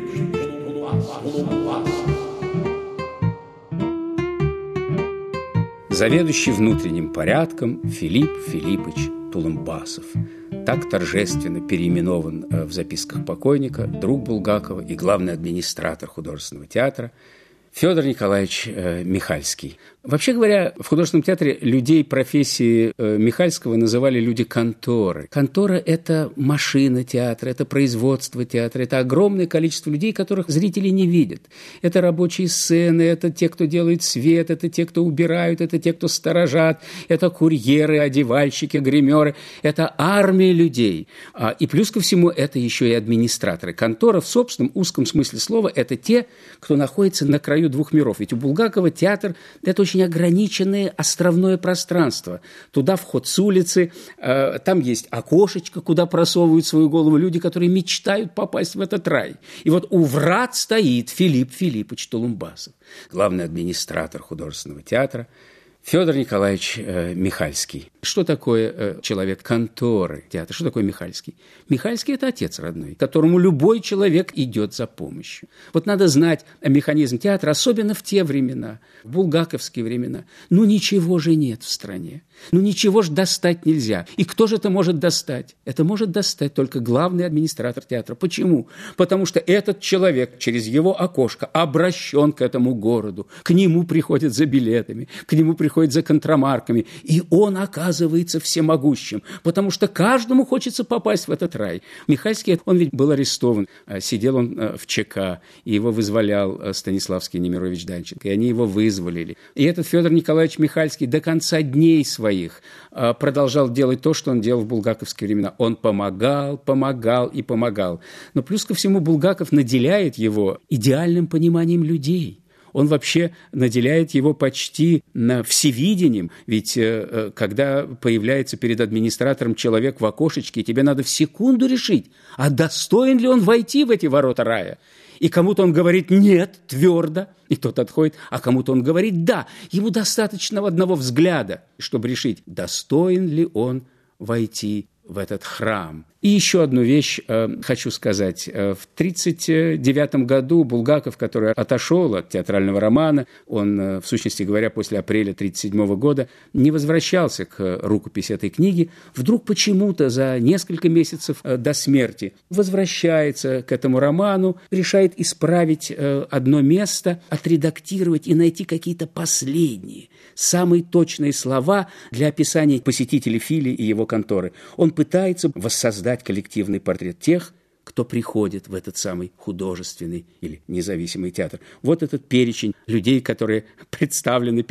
Заведующий внутренним порядком Филипп Филиппович Тулумбасов. Так торжественно переименован в записках покойника друг Булгакова и главный администратор художественного театра Федор Николаевич э, Михальский. Вообще говоря, в художественном театре людей профессии э, Михальского называли люди конторы. Контора – это машина театра, это производство театра, это огромное количество людей, которых зрители не видят. Это рабочие сцены, это те, кто делает свет, это те, кто убирают, это те, кто сторожат, это курьеры, одевальщики, гримеры. Это армия людей. А, и плюс ко всему, это еще и администраторы. Контора в собственном узком смысле слова – это те, кто находится на краю двух миров. Ведь у Булгакова театр – это очень ограниченное островное пространство. Туда вход с улицы, э, там есть окошечко, куда просовывают свою голову люди, которые мечтают попасть в этот рай. И вот у врат стоит Филипп Филиппович Тулумбасов, главный администратор художественного театра, Федор Николаевич э, Михальский. Что такое э, человек конторы театра? Что такое Михальский? Михальский – это отец родной, которому любой человек идет за помощью. Вот надо знать механизм театра, особенно в те времена, в булгаковские времена. Ну, ничего же нет в стране. Ну, ничего же достать нельзя. И кто же это может достать? Это может достать только главный администратор театра. Почему? Потому что этот человек через его окошко обращен к этому городу. К нему приходят за билетами, к нему приходят за контрамарками. И он оказывается всемогущим, потому что каждому хочется попасть в этот рай. Михальский, он ведь был арестован. Сидел он в ЧК, и его вызволял Станиславский Немирович Данченко. И они его вызволили. И этот Федор Николаевич Михальский до конца дней своих продолжал делать то, что он делал в булгаковские времена. Он помогал, помогал и помогал. Но плюс ко всему Булгаков наделяет его идеальным пониманием людей. Он вообще наделяет его почти всевидением, ведь э, когда появляется перед администратором человек в окошечке, тебе надо в секунду решить, а достоин ли он войти в эти ворота рая. И кому-то он говорит «нет» твердо, и тот отходит, а кому-то он говорит «да». Ему достаточно одного взгляда, чтобы решить, достоин ли он войти в этот храм. И еще одну вещь э, хочу сказать. В тридцать девятом году Булгаков, который отошел от театрального романа, он, э, в сущности говоря, после апреля тридцать седьмого года не возвращался к рукописи этой книги, вдруг почему-то за несколько месяцев э, до смерти возвращается к этому роману, решает исправить э, одно место, отредактировать и найти какие-то последние, самые точные слова для описания посетителей Фили и его конторы. Он пытается воссоздать коллективный портрет тех, кто приходит в этот самый художественный или независимый театр. Вот этот перечень людей, которые представлены перед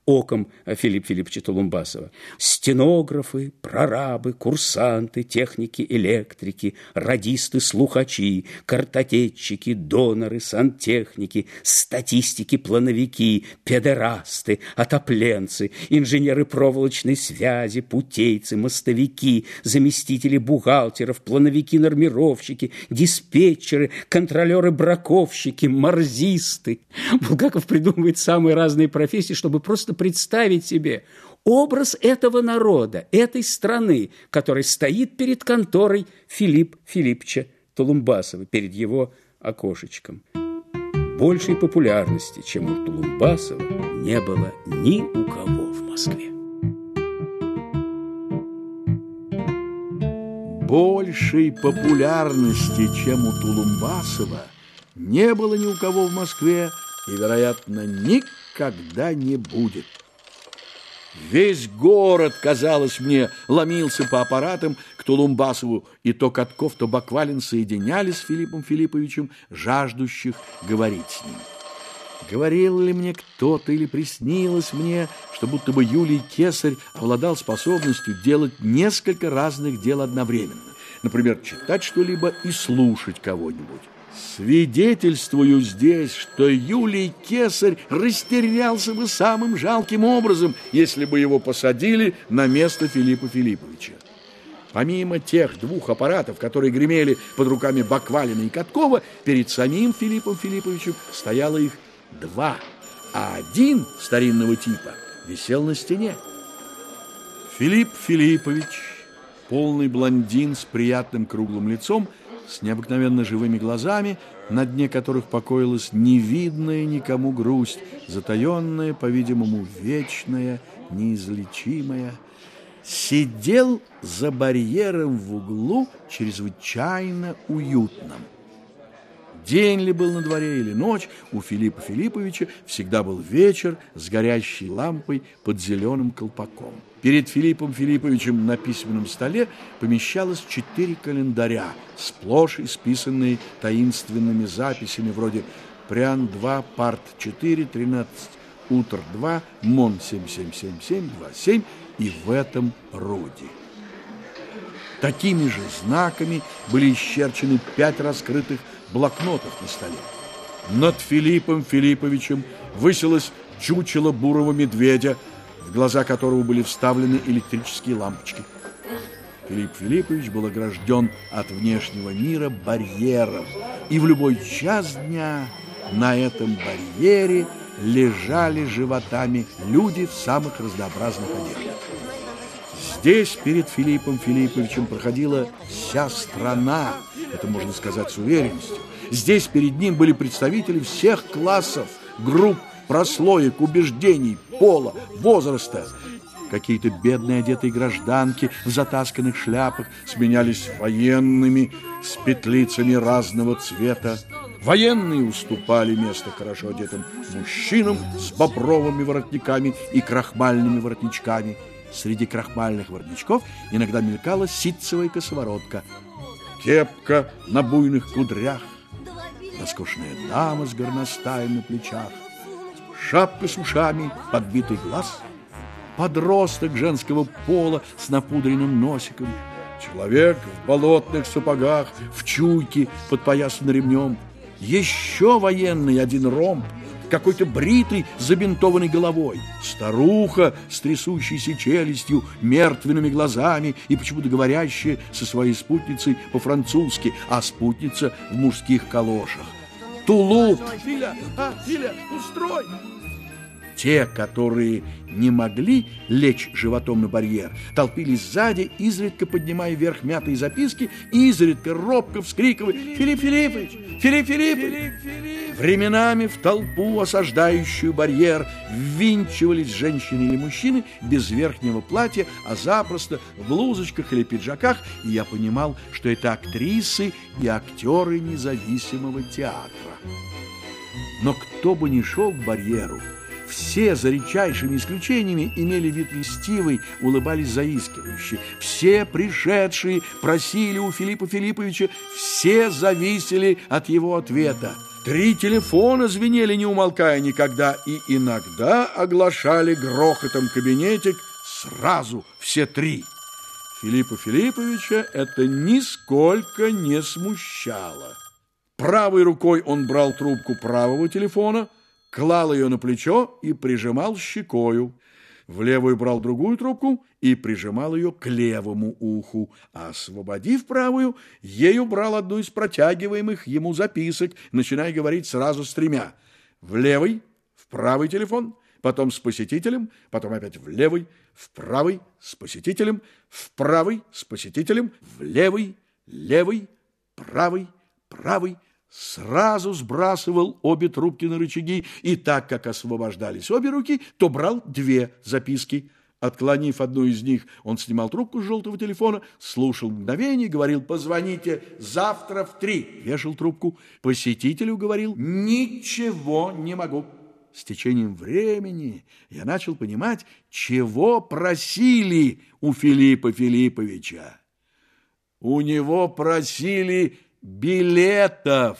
оком Филиппа Филипповича Толумбасова. Стенографы, прорабы, курсанты, техники, электрики, радисты, слухачи, картотечники, доноры, сантехники, статистики, плановики, педерасты, отопленцы, инженеры проволочной связи, путейцы, мостовики, заместители бухгалтеров, плановики-нормировщики, диспетчеры, контролеры-браковщики, морзисты. Булгаков придумывает самые разные профессии, чтобы просто представить себе образ этого народа, этой страны, который стоит перед конторой Филиппа Филипповича Толумбасова, перед его окошечком. Большей популярности, чем у Толумбасова, не было ни у кого в Москве. Большей популярности, чем у Толумбасова, не было ни у кого в Москве и, вероятно, никогда не будет. Весь город, казалось мне, ломился по аппаратам к Толумбасову, и то Катков, то Баквалин соединялись с Филиппом Филипповичем, жаждущих говорить с ним. Говорил ли мне кто-то или приснилось мне, что будто бы Юлий Кесарь обладал способностью делать несколько разных дел одновременно? Например, читать что-либо и слушать кого-нибудь. Свидетельствую здесь, что Юлий Кесарь растерялся бы самым жалким образом, если бы его посадили на место Филиппа Филипповича. Помимо тех двух аппаратов, которые гремели под руками Баквалина и Каткова, перед самим Филиппом Филипповичем стояло их два, а один старинного типа висел на стене. Филипп Филиппович, полный блондин с приятным круглым лицом, с необыкновенно живыми глазами, на дне которых покоилась невидная никому грусть, затаенная, по-видимому, вечная, неизлечимая, сидел за барьером в углу чрезвычайно уютном. День ли был на дворе или ночь, у Филиппа Филипповича всегда был вечер с горящей лампой под зеленым колпаком. Перед Филиппом Филипповичем на письменном столе помещалось четыре календаря, сплошь исписанные таинственными записями вроде «Прян два, Парт четыре, тринадцать, Утр два, Мон семь семь семь семь два семь» и в этом роде. Такими же знаками были исчерчены пять раскрытых блокнотов на столе. Над Филиппом Филипповичем высилось чучело бурого медведя, в глаза которого были вставлены электрические лампочки. Филипп Филиппович был огражден от внешнего мира барьером, и в любой час дня на этом барьере лежали животами люди в самых разнообразных одеждах. Здесь перед Филиппом Филипповичем проходила вся страна, это можно сказать с уверенностью. Здесь перед ним были представители всех классов, групп, прослоек, убеждений, пола, возраста. Какие-то бедные одетые гражданки в затасканных шляпах сменялись военными с петлицами разного цвета. Военные уступали место хорошо одетым мужчинам с бобровыми воротниками и крахмальными воротничками. Среди крахмальных воротничков иногда мелькала ситцевая косоворотка, кепка на буйных кудрях, роскошная дама с горностаем на плечах, шапка с ушами, подбитый глаз, подросток женского пола с напудренным носиком, человек в болотных сапогах, в чуйке, подпоясан ремнем, еще военный один ромб, какой-то бритый с забинтованной головой, старуха с трясущейся челюстью, мертвенными глазами и почему-то говорящая со своей спутницей по-французски, а спутница в мужских калошах. Тулуп! Филя, а, Филя, устрой! Те, которые не могли лечь животом на барьер, толпились сзади, изредка поднимая вверх мятые записки, изредка робко вскрикивая: «Филипп Филиппович! Филипп Филиппович!» Временами в толпу, осаждающую барьер, ввинчивались женщины или мужчины без верхнего платья, а запросто в блузочках или пиджаках, и я понимал, что это актрисы и актеры независимого театра. Но кто бы ни шел к барьеру, все, за редчайшими исключениями, имели вид льстивый, улыбались заискивающе. Все пришедшие просили у Филиппа Филипповича, все зависели от его ответа. Три телефона звенели, не умолкая никогда, и иногда оглашали грохотом кабинетик сразу все три. Филиппа Филипповича это нисколько не смущало. Правой рукой он брал трубку правого телефона, клал ее на плечо и прижимал щекою. В левую брал другую трубку и прижимал ее к левому уху, а освободив правую, ею брал одну из протягиваемых ему записок, начиная говорить сразу с тремя. В левый, в правый телефон, потом с посетителем, потом опять в левый, в правый, с посетителем, в правый, с посетителем, в левый, левый, правый, правый. Сразу сбрасывал обе трубки на рычаги, и так как освобождались обе руки, то брал две записки. Отклонив одну из них, он снимал трубку с желтого телефона, слушал мгновение, говорил: «Позвоните завтра в три». Вешал трубку. Посетителю говорил: «Ничего не могу». С течением времени я начал понимать, чего просили у Филиппа Филипповича. У него просили билетов.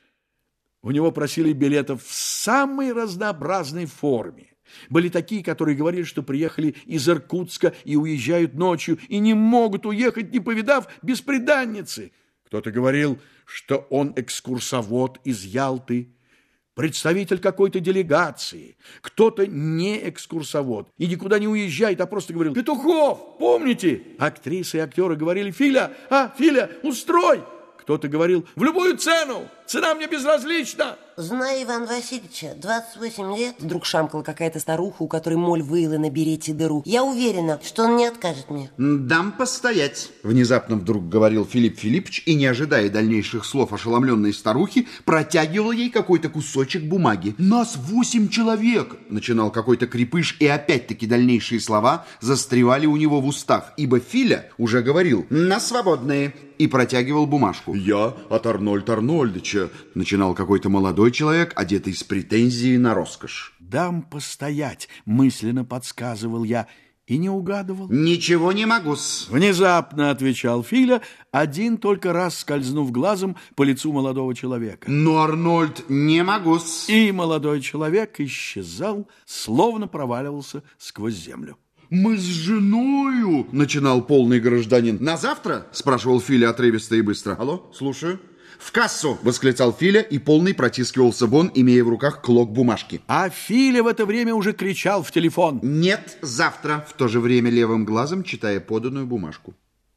У него просили билетов в самой разнообразной форме. Были такие, которые говорили, что приехали из Иркутска и уезжают ночью, и не могут уехать, не повидав бесприданницы. Кто-то говорил, что он экскурсовод из Ялты, представитель какой-то делегации. Кто-то не экскурсовод и никуда не уезжает, а просто говорил: «Петухов, помните?» Актрисы и актеры говорили: «Филя, а, Филя, устрой!» Кто-то говорил: «В любую цену! Цена мне безразлична!» Знаю Ивана Васильевича, двадцать восемь лет. Вдруг шамкала какая-то старуха, у которой моль выила на берете дыру. Я уверена, что он не откажет мне. «Дам постоять», — внезапно вдруг говорил Филипп Филиппович, и, не ожидая дальнейших слов ошеломленной старухи, протягивал ей какой-то кусочек бумаги. «Нас восемь человек», — начинал какой-то крепыш, и опять-таки дальнейшие слова застревали у него в устах, ибо Филя уже говорил «на свободные» и протягивал бумажку. «Я от Арнольда Арнольдовича», — начинал какой-то молодой человек, одетый с претензией на роскошь. «Дам постоять», — мысленно подсказывал я и не угадывал. «Ничего не могу-с». Внезапно отвечал Филя, один только раз скользнув глазом по лицу молодого человека. «Но, Арнольд, не могу-с». И молодой человек исчезал, словно проваливался сквозь землю. «Мы с женою», — начинал полный гражданин. «На завтра?» — спрашивал Филя отрывисто и быстро. «Алло, слушаю». «В кассу!» — восклицал Филя, и полный протискивался вон, имея в руках клок бумажки. А Филя в это время уже кричал в телефон: «Нет, завтра!» в то же время левым глазом читая поданную бумажку.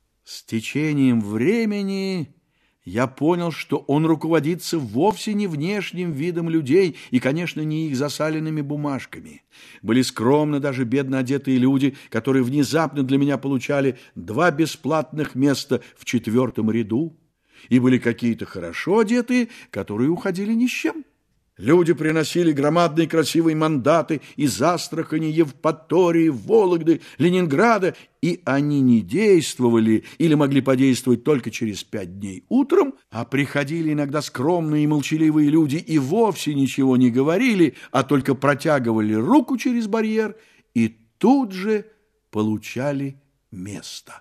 С течением времени я понял, что он руководится вовсе не внешним видом людей и, конечно, не их засаленными бумажками. Были скромно даже бедно одетые люди, которые внезапно для меня получали два бесплатных места в четвертом ряду, и были какие-то хорошо одетые, которые уходили ни с чем. Люди приносили громадные красивые мандаты из Астрахани, Евпатории, Вологды, Ленинграда, и они не действовали или могли подействовать только через пять дней утром, а приходили иногда скромные и молчаливые люди и вовсе ничего не говорили, а только протягивали руку через барьер и тут же получали место.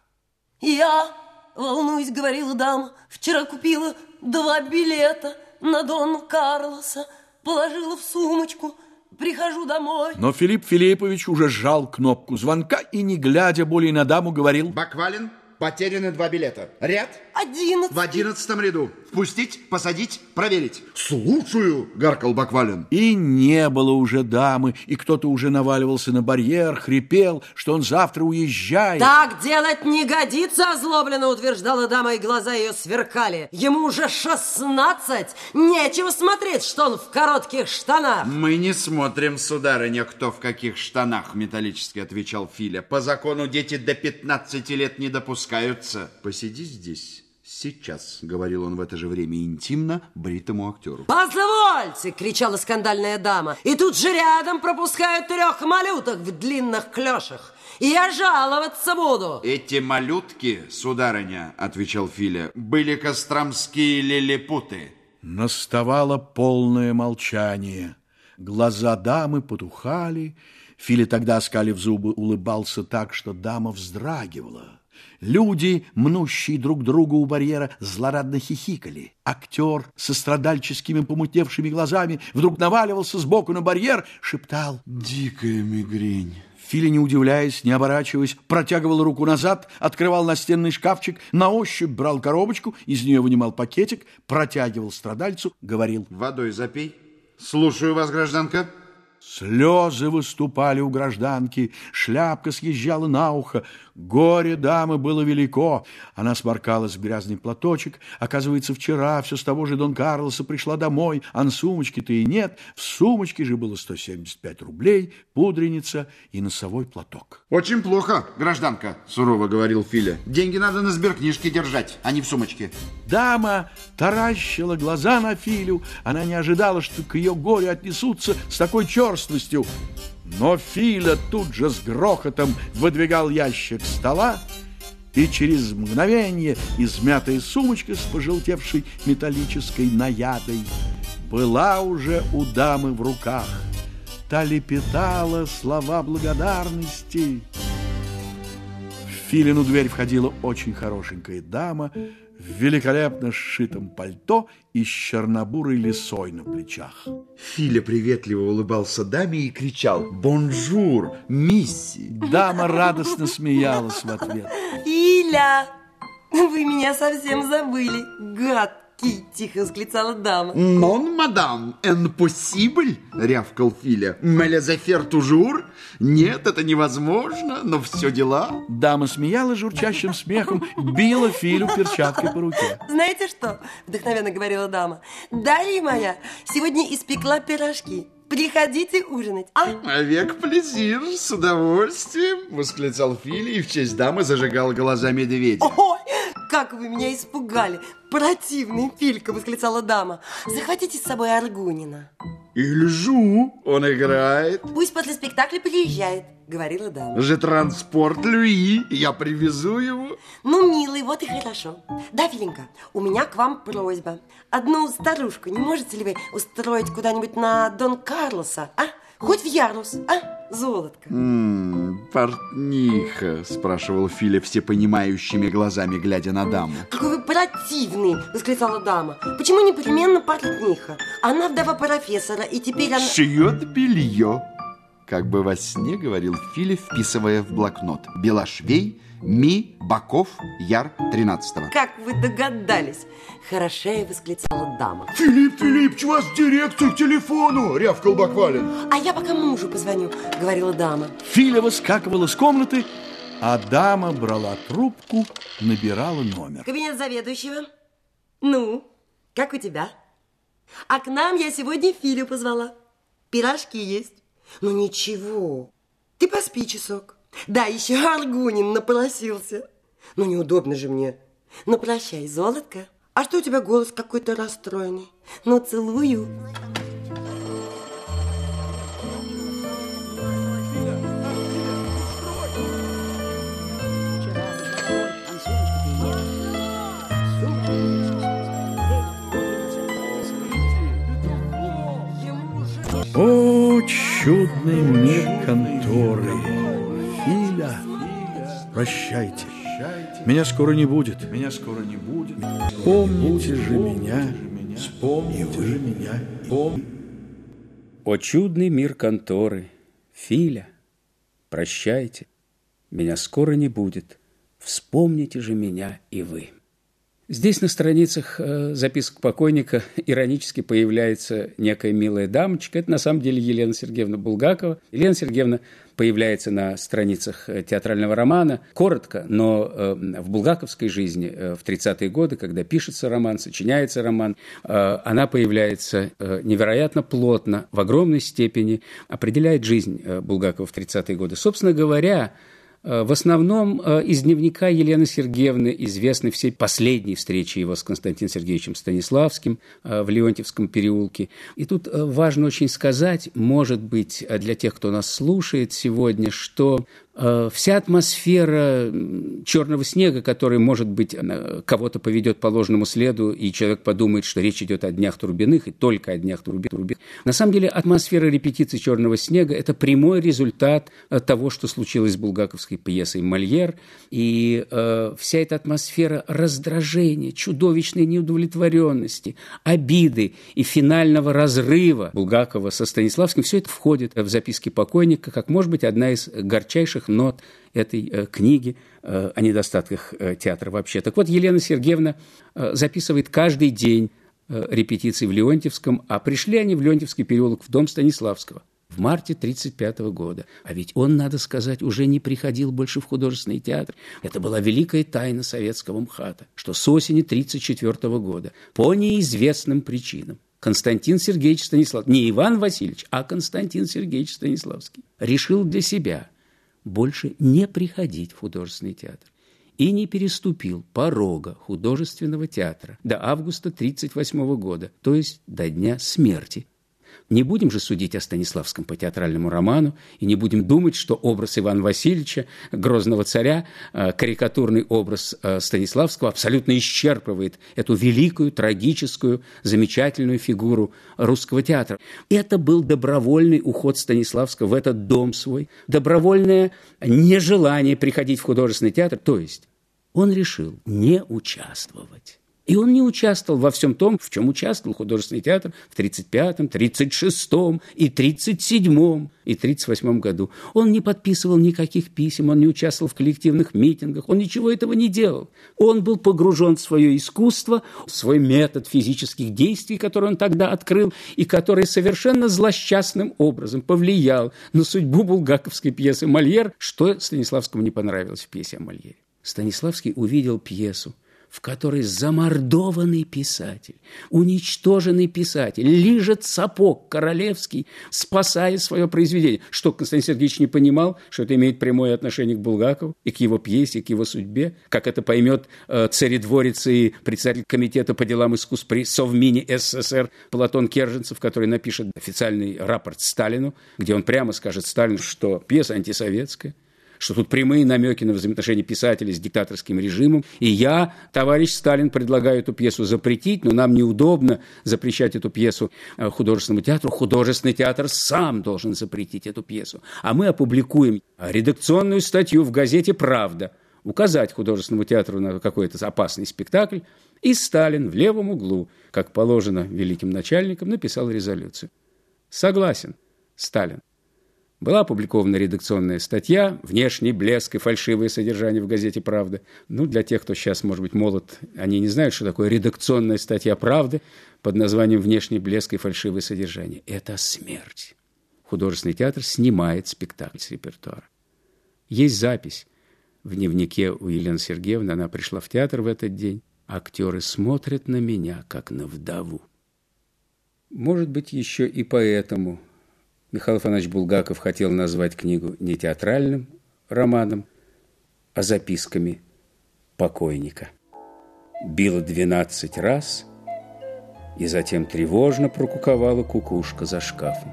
Я, волнуюсь, говорила дама, вчера купила два билета на Дон Карлоса, положила в сумочку, прихожу домой. Но Филипп Филиппович уже сжал кнопку звонка и, не глядя более на даму, говорил: «Баквалин, потеряны два билета. Ряд?» Одиннадцать. «В одиннадцатом ряду. Впустить, посадить, проверить». «Слушаю», — гаркал Баквалин. И не было уже дамы, и кто-то уже наваливался на барьер, хрипел, что он завтра уезжает. Так делать не годится, озлобленно утверждала дама, и глаза ее сверкали. Ему уже шестнадцать, нечего смотреть, что он в коротких штанах. «Мы не смотрим, сударыня, кто в каких штанах», — металлически отвечал Филя. «По закону дети до пятнадцати лет не допускаются». «Посиди здесь». «Сейчас», — говорил он в это же время интимно бритому актеру. «Позвольте!» — кричала скандальная дама. И тут же рядом пропускают трех малюток в длинных клешах. И я жаловаться буду. «Эти малютки, сударыня, — отвечал Филя, — были костромские лилипуты». Наставало полное молчание. Глаза дамы потухали. Филя тогда, оскалив зубы, улыбался так, что дама вздрагивала. Люди, мнущие друг друга у барьера, злорадно хихикали. Актер со страдальческими помутневшими глазами вдруг наваливался сбоку на барьер, шептал: «Дикая мигрень». Филя, не удивляясь, не оборачиваясь, протягивал руку назад, открывал настенный шкафчик, на ощупь брал коробочку, из нее вынимал пакетик, протягивал страдальцу, говорил: «Водой запей. Слушаю вас, гражданка». Слезы выступали у гражданки, шляпка съезжала на ухо. Горе дамы было велико. Она сморкалась в грязный платочек. Оказывается, вчера все с того же Дон Карлоса пришла домой, а на сумочке-то и нет. В сумочке же было сто семьдесят пять рублей, пудреница и носовой платок. «Очень плохо, гражданка», — сурово говорил Филя. «Деньги надо на сберкнижке держать, а не в сумочке». Дама таращила глаза на Филю. Она не ожидала, что к ее горю отнесутся с такой черствостью. Но Филя тут же с грохотом выдвигал ящик стола, и через мгновение измятая сумочка с пожелтевшей металлической наядой была уже у дамы в руках. Та лепетала слова благодарности. В Филину дверь входила очень хорошенькая дама в великолепно сшитом пальто и с чернобурой лисой на плечах. Филя приветливо улыбался даме и кричал: «Бонжур, мисси!» Дама радостно смеялась в ответ. Филя, вы меня совсем забыли, гадкий, тихо восклицала дама. «Нон, мадам, impossible!» — рявкал Филя. «Mais les affaires toujours?» «Нет, это невозможно, но все дела». Дама смеялась журчащим смехом, била Филю перчаткой по руке. Знаете что? Вдохновенно говорила дама. Дарья моя сегодня испекла пирожки. Приходите ужинать, а? «Avec plaisir, с удовольствием!» — восклицал Филя и в честь дамы зажигал глаза медведя. Ой, как вы меня испугали! Противный Филька, восклицала дама. Захватите с собой Аргунина. «Il joue, он играет». Пусть после спектакля приезжает, говорила дама. «Je transporte lui, я привезу его». Ну, милый, вот и хорошо. Да, Филенька, у меня к вам просьба. Одну старушку не можете ли вы устроить куда-нибудь на Дон Карлоса, а? Хоть в ярус, а, золотко? «М-м, портниха», — спрашивал Филя всепонимающими глазами, глядя на даму. Какой вы противный, восклицала дама. Почему непременно портниха? Она вдова профессора, и теперь она... «Шьет белье», — как бы во сне говорил Филя, вписывая в блокнот. «Белошвей, Ми, Баков, Яр, тринадцатого». Как вы догадались? Хорошея, восклицала дама. Филипп Филиппович, вас директор к телефону, рявкал Баквалин. А я пока мужу позвоню, говорила дама. Филя выскакивала с комнаты, а дама брала трубку, набирала номер. Кабинет заведующего. Ну, как у тебя? А к нам я сегодня Филю позвала. Пирожки есть. Ну ничего, ты поспи часок. Да, еще Аргунин напросился. Ну неудобно же мне. Ну прощай, золотко. А что у тебя голос какой-то расстроенный? Ну целую. О, чудный мир конторы! Филя, прощайте. Меня скоро не будет. Меня скоро не будет. Помните же меня. Вспомните же меня. Помните. О, чудный мир конторы! Филя, прощайте. Меня скоро не будет. Вспомните же меня и вы. Здесь на страницах э, записок покойника иронически появляется некая милая дамочка. Это на самом деле Елена Сергеевна Булгакова. Елена Сергеевна появляется на страницах театрального романа. Коротко, но э, в булгаковской жизни э, в тридцатые годы, когда пишется роман, сочиняется роман, э, она появляется э, невероятно плотно, в огромной степени определяет жизнь э, Булгакова в тридцатые годы. Собственно говоря, в основном из дневника Елены Сергеевны известны все последние встречи его с Константином Сергеевичем Станиславским в Леонтьевском переулке. И тут важно очень сказать, может быть, для тех, кто нас слушает сегодня, что Вся атмосфера «Черного снега», который, может быть, кого-то поведет по ложному следу, и человек подумает, что речь идет о Днях Турбиных, и только о Днях Турбиных. На самом деле атмосфера репетиции «Черного снега» – это прямой результат того, что случилось с булгаковской пьесой «Мольер». И э, вся эта атмосфера раздражения, чудовищной неудовлетворенности, обиды и финального разрыва Булгакова со Станиславским – все это входит в записки покойника, как, может быть, одна из горчайших нот этой э, книги э, о недостатках э, театра вообще. Так вот, Елена Сергеевна э, записывает каждый день э, репетиции в Леонтьевском, а пришли они в Леонтьевский переулок в дом Станиславского в марте тридцать пятого года. А ведь он, надо сказать, уже не приходил больше в художественный театр. Это была великая тайна советского МХАТа, что с осени тридцать четвёртого года по неизвестным причинам Константин Сергеевич Станиславский, не Иван Васильевич, а Константин Сергеевич Станиславский, решил для себя больше не приходить в художественный театр и не переступил порога художественного театра до августа тридцать восьмого года, то есть до дня смерти. Не будем же судить о Станиславском по театральному роману и не будем думать, что образ Ивана Васильевича, грозного царя, карикатурный образ Станиславского абсолютно исчерпывает эту великую, трагическую, замечательную фигуру русского театра. Это был добровольный уход Станиславского в этот дом свой, добровольное нежелание приходить в художественный театр, то есть он решил не участвовать. И он не участвовал во всем том, в чем участвовал художественный театр в тридцать пятом, тридцать шестом и тридцать седьмом и тридцать восьмом году. Он не подписывал никаких писем, он не участвовал в коллективных митингах, он ничего этого не делал. Он был погружен в свое искусство, в свой метод физических действий, который он тогда открыл, и который совершенно злосчастным образом повлиял на судьбу булгаковской пьесы «Мольер», что Станиславскому не понравилось в пьесе о Мольере. Станиславский увидел пьесу, в которой замордованный писатель, уничтоженный писатель, лижет сапог королевский, спасая свое произведение. Что Константин Сергеевич не понимал, что это имеет прямое отношение к Булгакову и к его пьесе, и к его судьбе, как это поймет э, царедворец и председатель комитета по делам искусств при Совмине СССР Платон Керженцев, который напишет официальный рапорт Сталину, где он прямо скажет Сталину, что пьеса антисоветская, что тут прямые намеки на взаимоотношения писателя с диктаторским режимом. И я, товарищ Сталин, предлагаю эту пьесу запретить, но нам неудобно запрещать эту пьесу художественному театру. Художественный театр сам должен запретить эту пьесу. А мы опубликуем редакционную статью в газете «Правда», указать художественному театру на какой-то опасный спектакль. И Сталин в левом углу, как положено великим начальникам, написал резолюцию. Согласен, Сталин. Была опубликована редакционная статья «Внешний блеск и фальшивое содержание» в газете «Правда». Ну, для тех, кто сейчас, может быть, молод, они не знают, что такое редакционная статья «Правды» под названием «Внешний блеск и фальшивое содержание». Это смерть. Художественный театр снимает спектакль с репертуара. Есть запись в дневнике у Елены Сергеевны. Она пришла в театр в этот день. Актеры смотрят на меня, как на вдову. Может быть, еще и поэтому Михаил Афанасьевич Булгаков хотел назвать книгу не театральным романом, а записками покойника. Било двенадцать раз, и затем тревожно прокуковала кукушка за шкафом.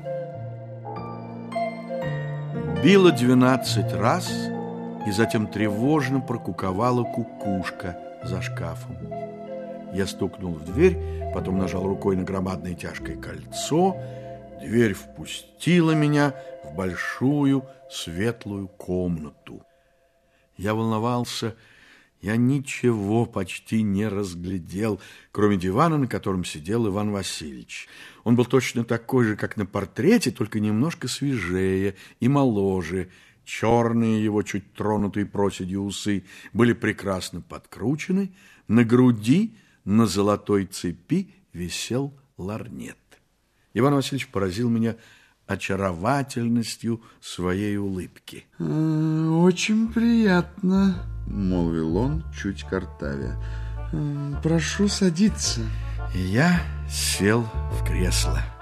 Било двенадцать раз, и затем тревожно прокуковала кукушка за шкафом. Я стукнул в дверь, потом нажал рукой на громадное тяжкое кольцо. Дверь впустила меня в большую светлую комнату. Я волновался, я ничего почти не разглядел, кроме дивана, на котором сидел Иван Васильевич. Он был точно такой же, как на портрете, только немножко свежее и моложе. Черные его, чуть тронутые проседью усы, были прекрасно подкручены. На груди, на золотой цепи висел лорнет. Иван Васильевич поразил меня очаровательностью своей улыбки. «Очень приятно», — молвил он, чуть картавя. «Прошу садиться». И я сел в кресло.